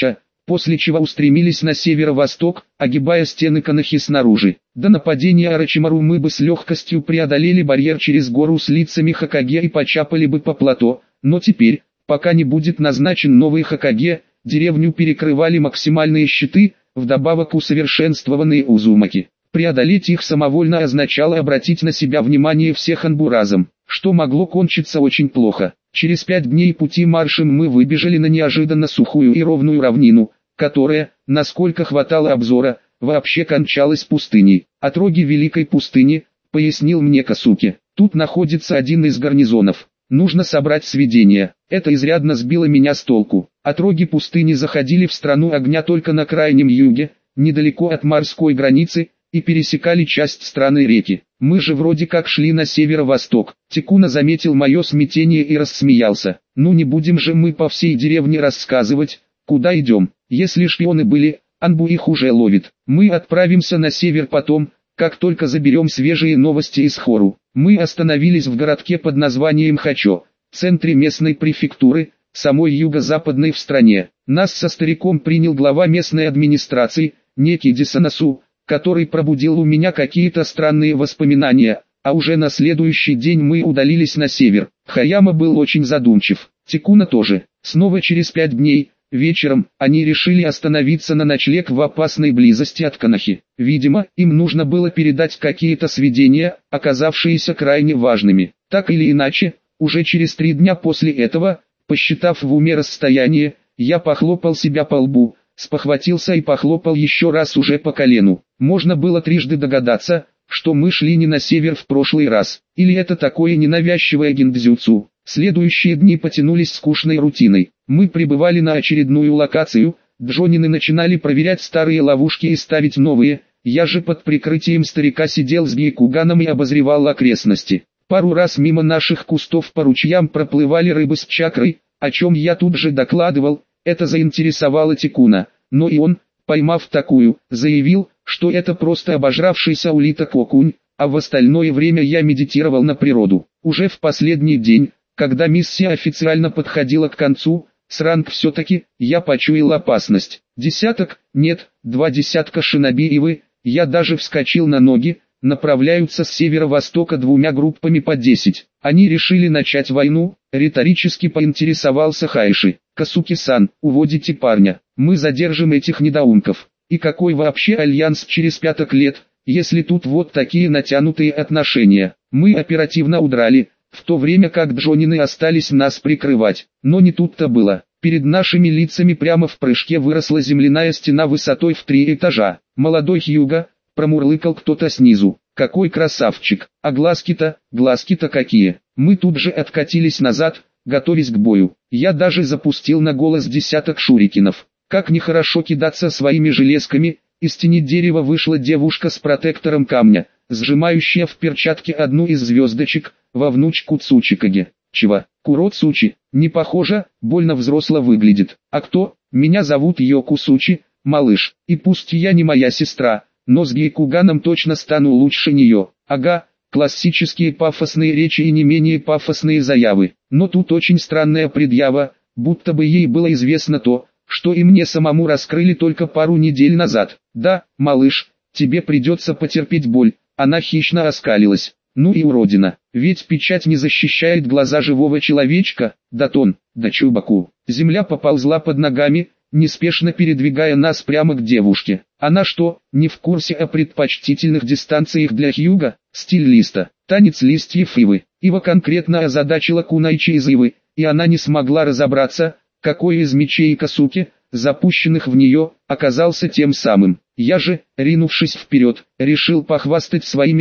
после чего устремились на северо-восток, огибая стены Конохи снаружи. До нападения Орочимару мы бы с легкостью преодолели барьер через гору с лицами Хокаге и почапали бы по плато, но теперь, пока не будет назначен новый Хокаге, деревню перекрывали максимальные щиты, вдобавок усовершенствованные узумаки. Преодолеть их самовольно означало обратить на себя внимание всех Анбу разом, что могло кончиться очень плохо. Через 5 дней пути маршем мы выбежали на неожиданно сухую и ровную равнину, которая, насколько хватало обзора, вообще кончалась пустыней. Отроги Великой пустыни, пояснил мне Касуки, тут находится один из гарнизонов. Нужно собрать сведения. Это изрядно сбило меня с толку. Отроги пустыни заходили в страну огня только на крайнем юге, недалеко от морской границы, и пересекали часть страны реки. Мы же вроде как шли на северо-восток. Тикуна заметил мое смятение и рассмеялся. Ну не будем же мы по всей деревне рассказывать, куда идем. Если шпионы были, Анбу их уже ловит. Мы отправимся на север потом, как только заберем свежие новости из Хору. Мы остановились в городке под названием Хачо, центре местной префектуры, самой юго-западной в стране. Нас со стариком принял глава местной администрации, некий Дисанасу, который пробудил у меня какие-то странные воспоминания, а уже на следующий день мы удалились на север. Хаяма был очень задумчив, Тикуна тоже. Снова через 5 дней, вечером, они решили остановиться на ночлег в опасной близости от Конохи. Видимо, им нужно было передать какие-то сведения, оказавшиеся крайне важными. Так или иначе, уже через 3 дня после этого, посчитав в уме расстояние, я похлопал себя по лбу, спохватился и похлопал еще раз уже по колену. Можно было трижды догадаться, что мы шли не на север в прошлый раз. Или это такое ненавязчивое гиндзюцу. Следующие дни потянулись скучной рутиной. Мы прибывали на очередную локацию, джонины начинали проверять старые ловушки и ставить новые. Я же под прикрытием старика сидел с Гейкуганом и обозревал окрестности. Пару раз мимо наших кустов по ручьям проплывали рыбы с чакрой, о чем я тут же докладывал. Это заинтересовало Тикуна, но и он, поймав такую, заявил, что это просто обожравшийся улиток окунь, а в остальное время я медитировал на природу. Уже в последний день, когда миссия официально подходила к концу, с ранг все-таки, я почуял опасность. Десяток, нет, 2 десятка шиноби, я даже вскочил на ноги, направляются с северо-востока 2 группами по 10. Они решили начать войну, риторически поинтересовался Хайши. Касуки-сан, уводите парня, мы задержим этих недоумков. И какой вообще альянс через 5 лет, если тут вот такие натянутые отношения. Мы оперативно удрали, в то время как джонины остались нас прикрывать. Но не тут-то было. Перед нашими лицами прямо в прыжке выросла земляная стена высотой в 3 этажа. Молодой Хьюго, промурлыкал кто-то снизу. Какой красавчик, а глазки-то какие. Мы тут же откатились назад, готовясь к бою. Я даже запустил на голос десяток шурикенов. Как нехорошо кидаться своими железками, из тени дерева вышла девушка с протектором камня, сжимающая в перчатке одну из звездочек, во внучку Цучикаге. Чего? Куроцучи, не похоже, больно взросло выглядит. А кто? Меня зовут Йоку Сучи, малыш, и пусть я не моя сестра, но с Гейкуганом точно стану лучше нее. Ага, классические пафосные речи и не менее пафосные заявы. Но тут очень странная предъява, будто бы ей было известно то, что и мне самому раскрыли только пару недель назад. Да, малыш, тебе придется потерпеть боль. Она хищно оскалилась. Ну и уродина, ведь печать не защищает глаза живого человечка. Датон, да Чубаку. Земля поползла под ногами, неспешно передвигая нас прямо к девушке. Она что, не в курсе о предпочтительных дистанциях для Хьюга? Стиль листа, танец листьев ивы. Ива конкретно озадачила Кунайчи из ивы, и она не смогла разобраться, какой из мечей Касуки, запущенных в нее, оказался тем самым. Я же, ринувшись вперед, решил похвастать своими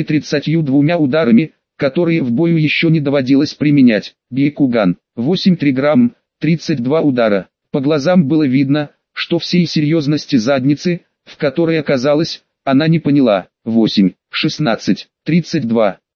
32 ударами, которые в бою еще не доводилось применять. Бейкуган, 8 триграмм, 32 удара. По глазам было видно, что всей серьезности задницы, в которой оказалась, она не поняла. 8, 16, 32.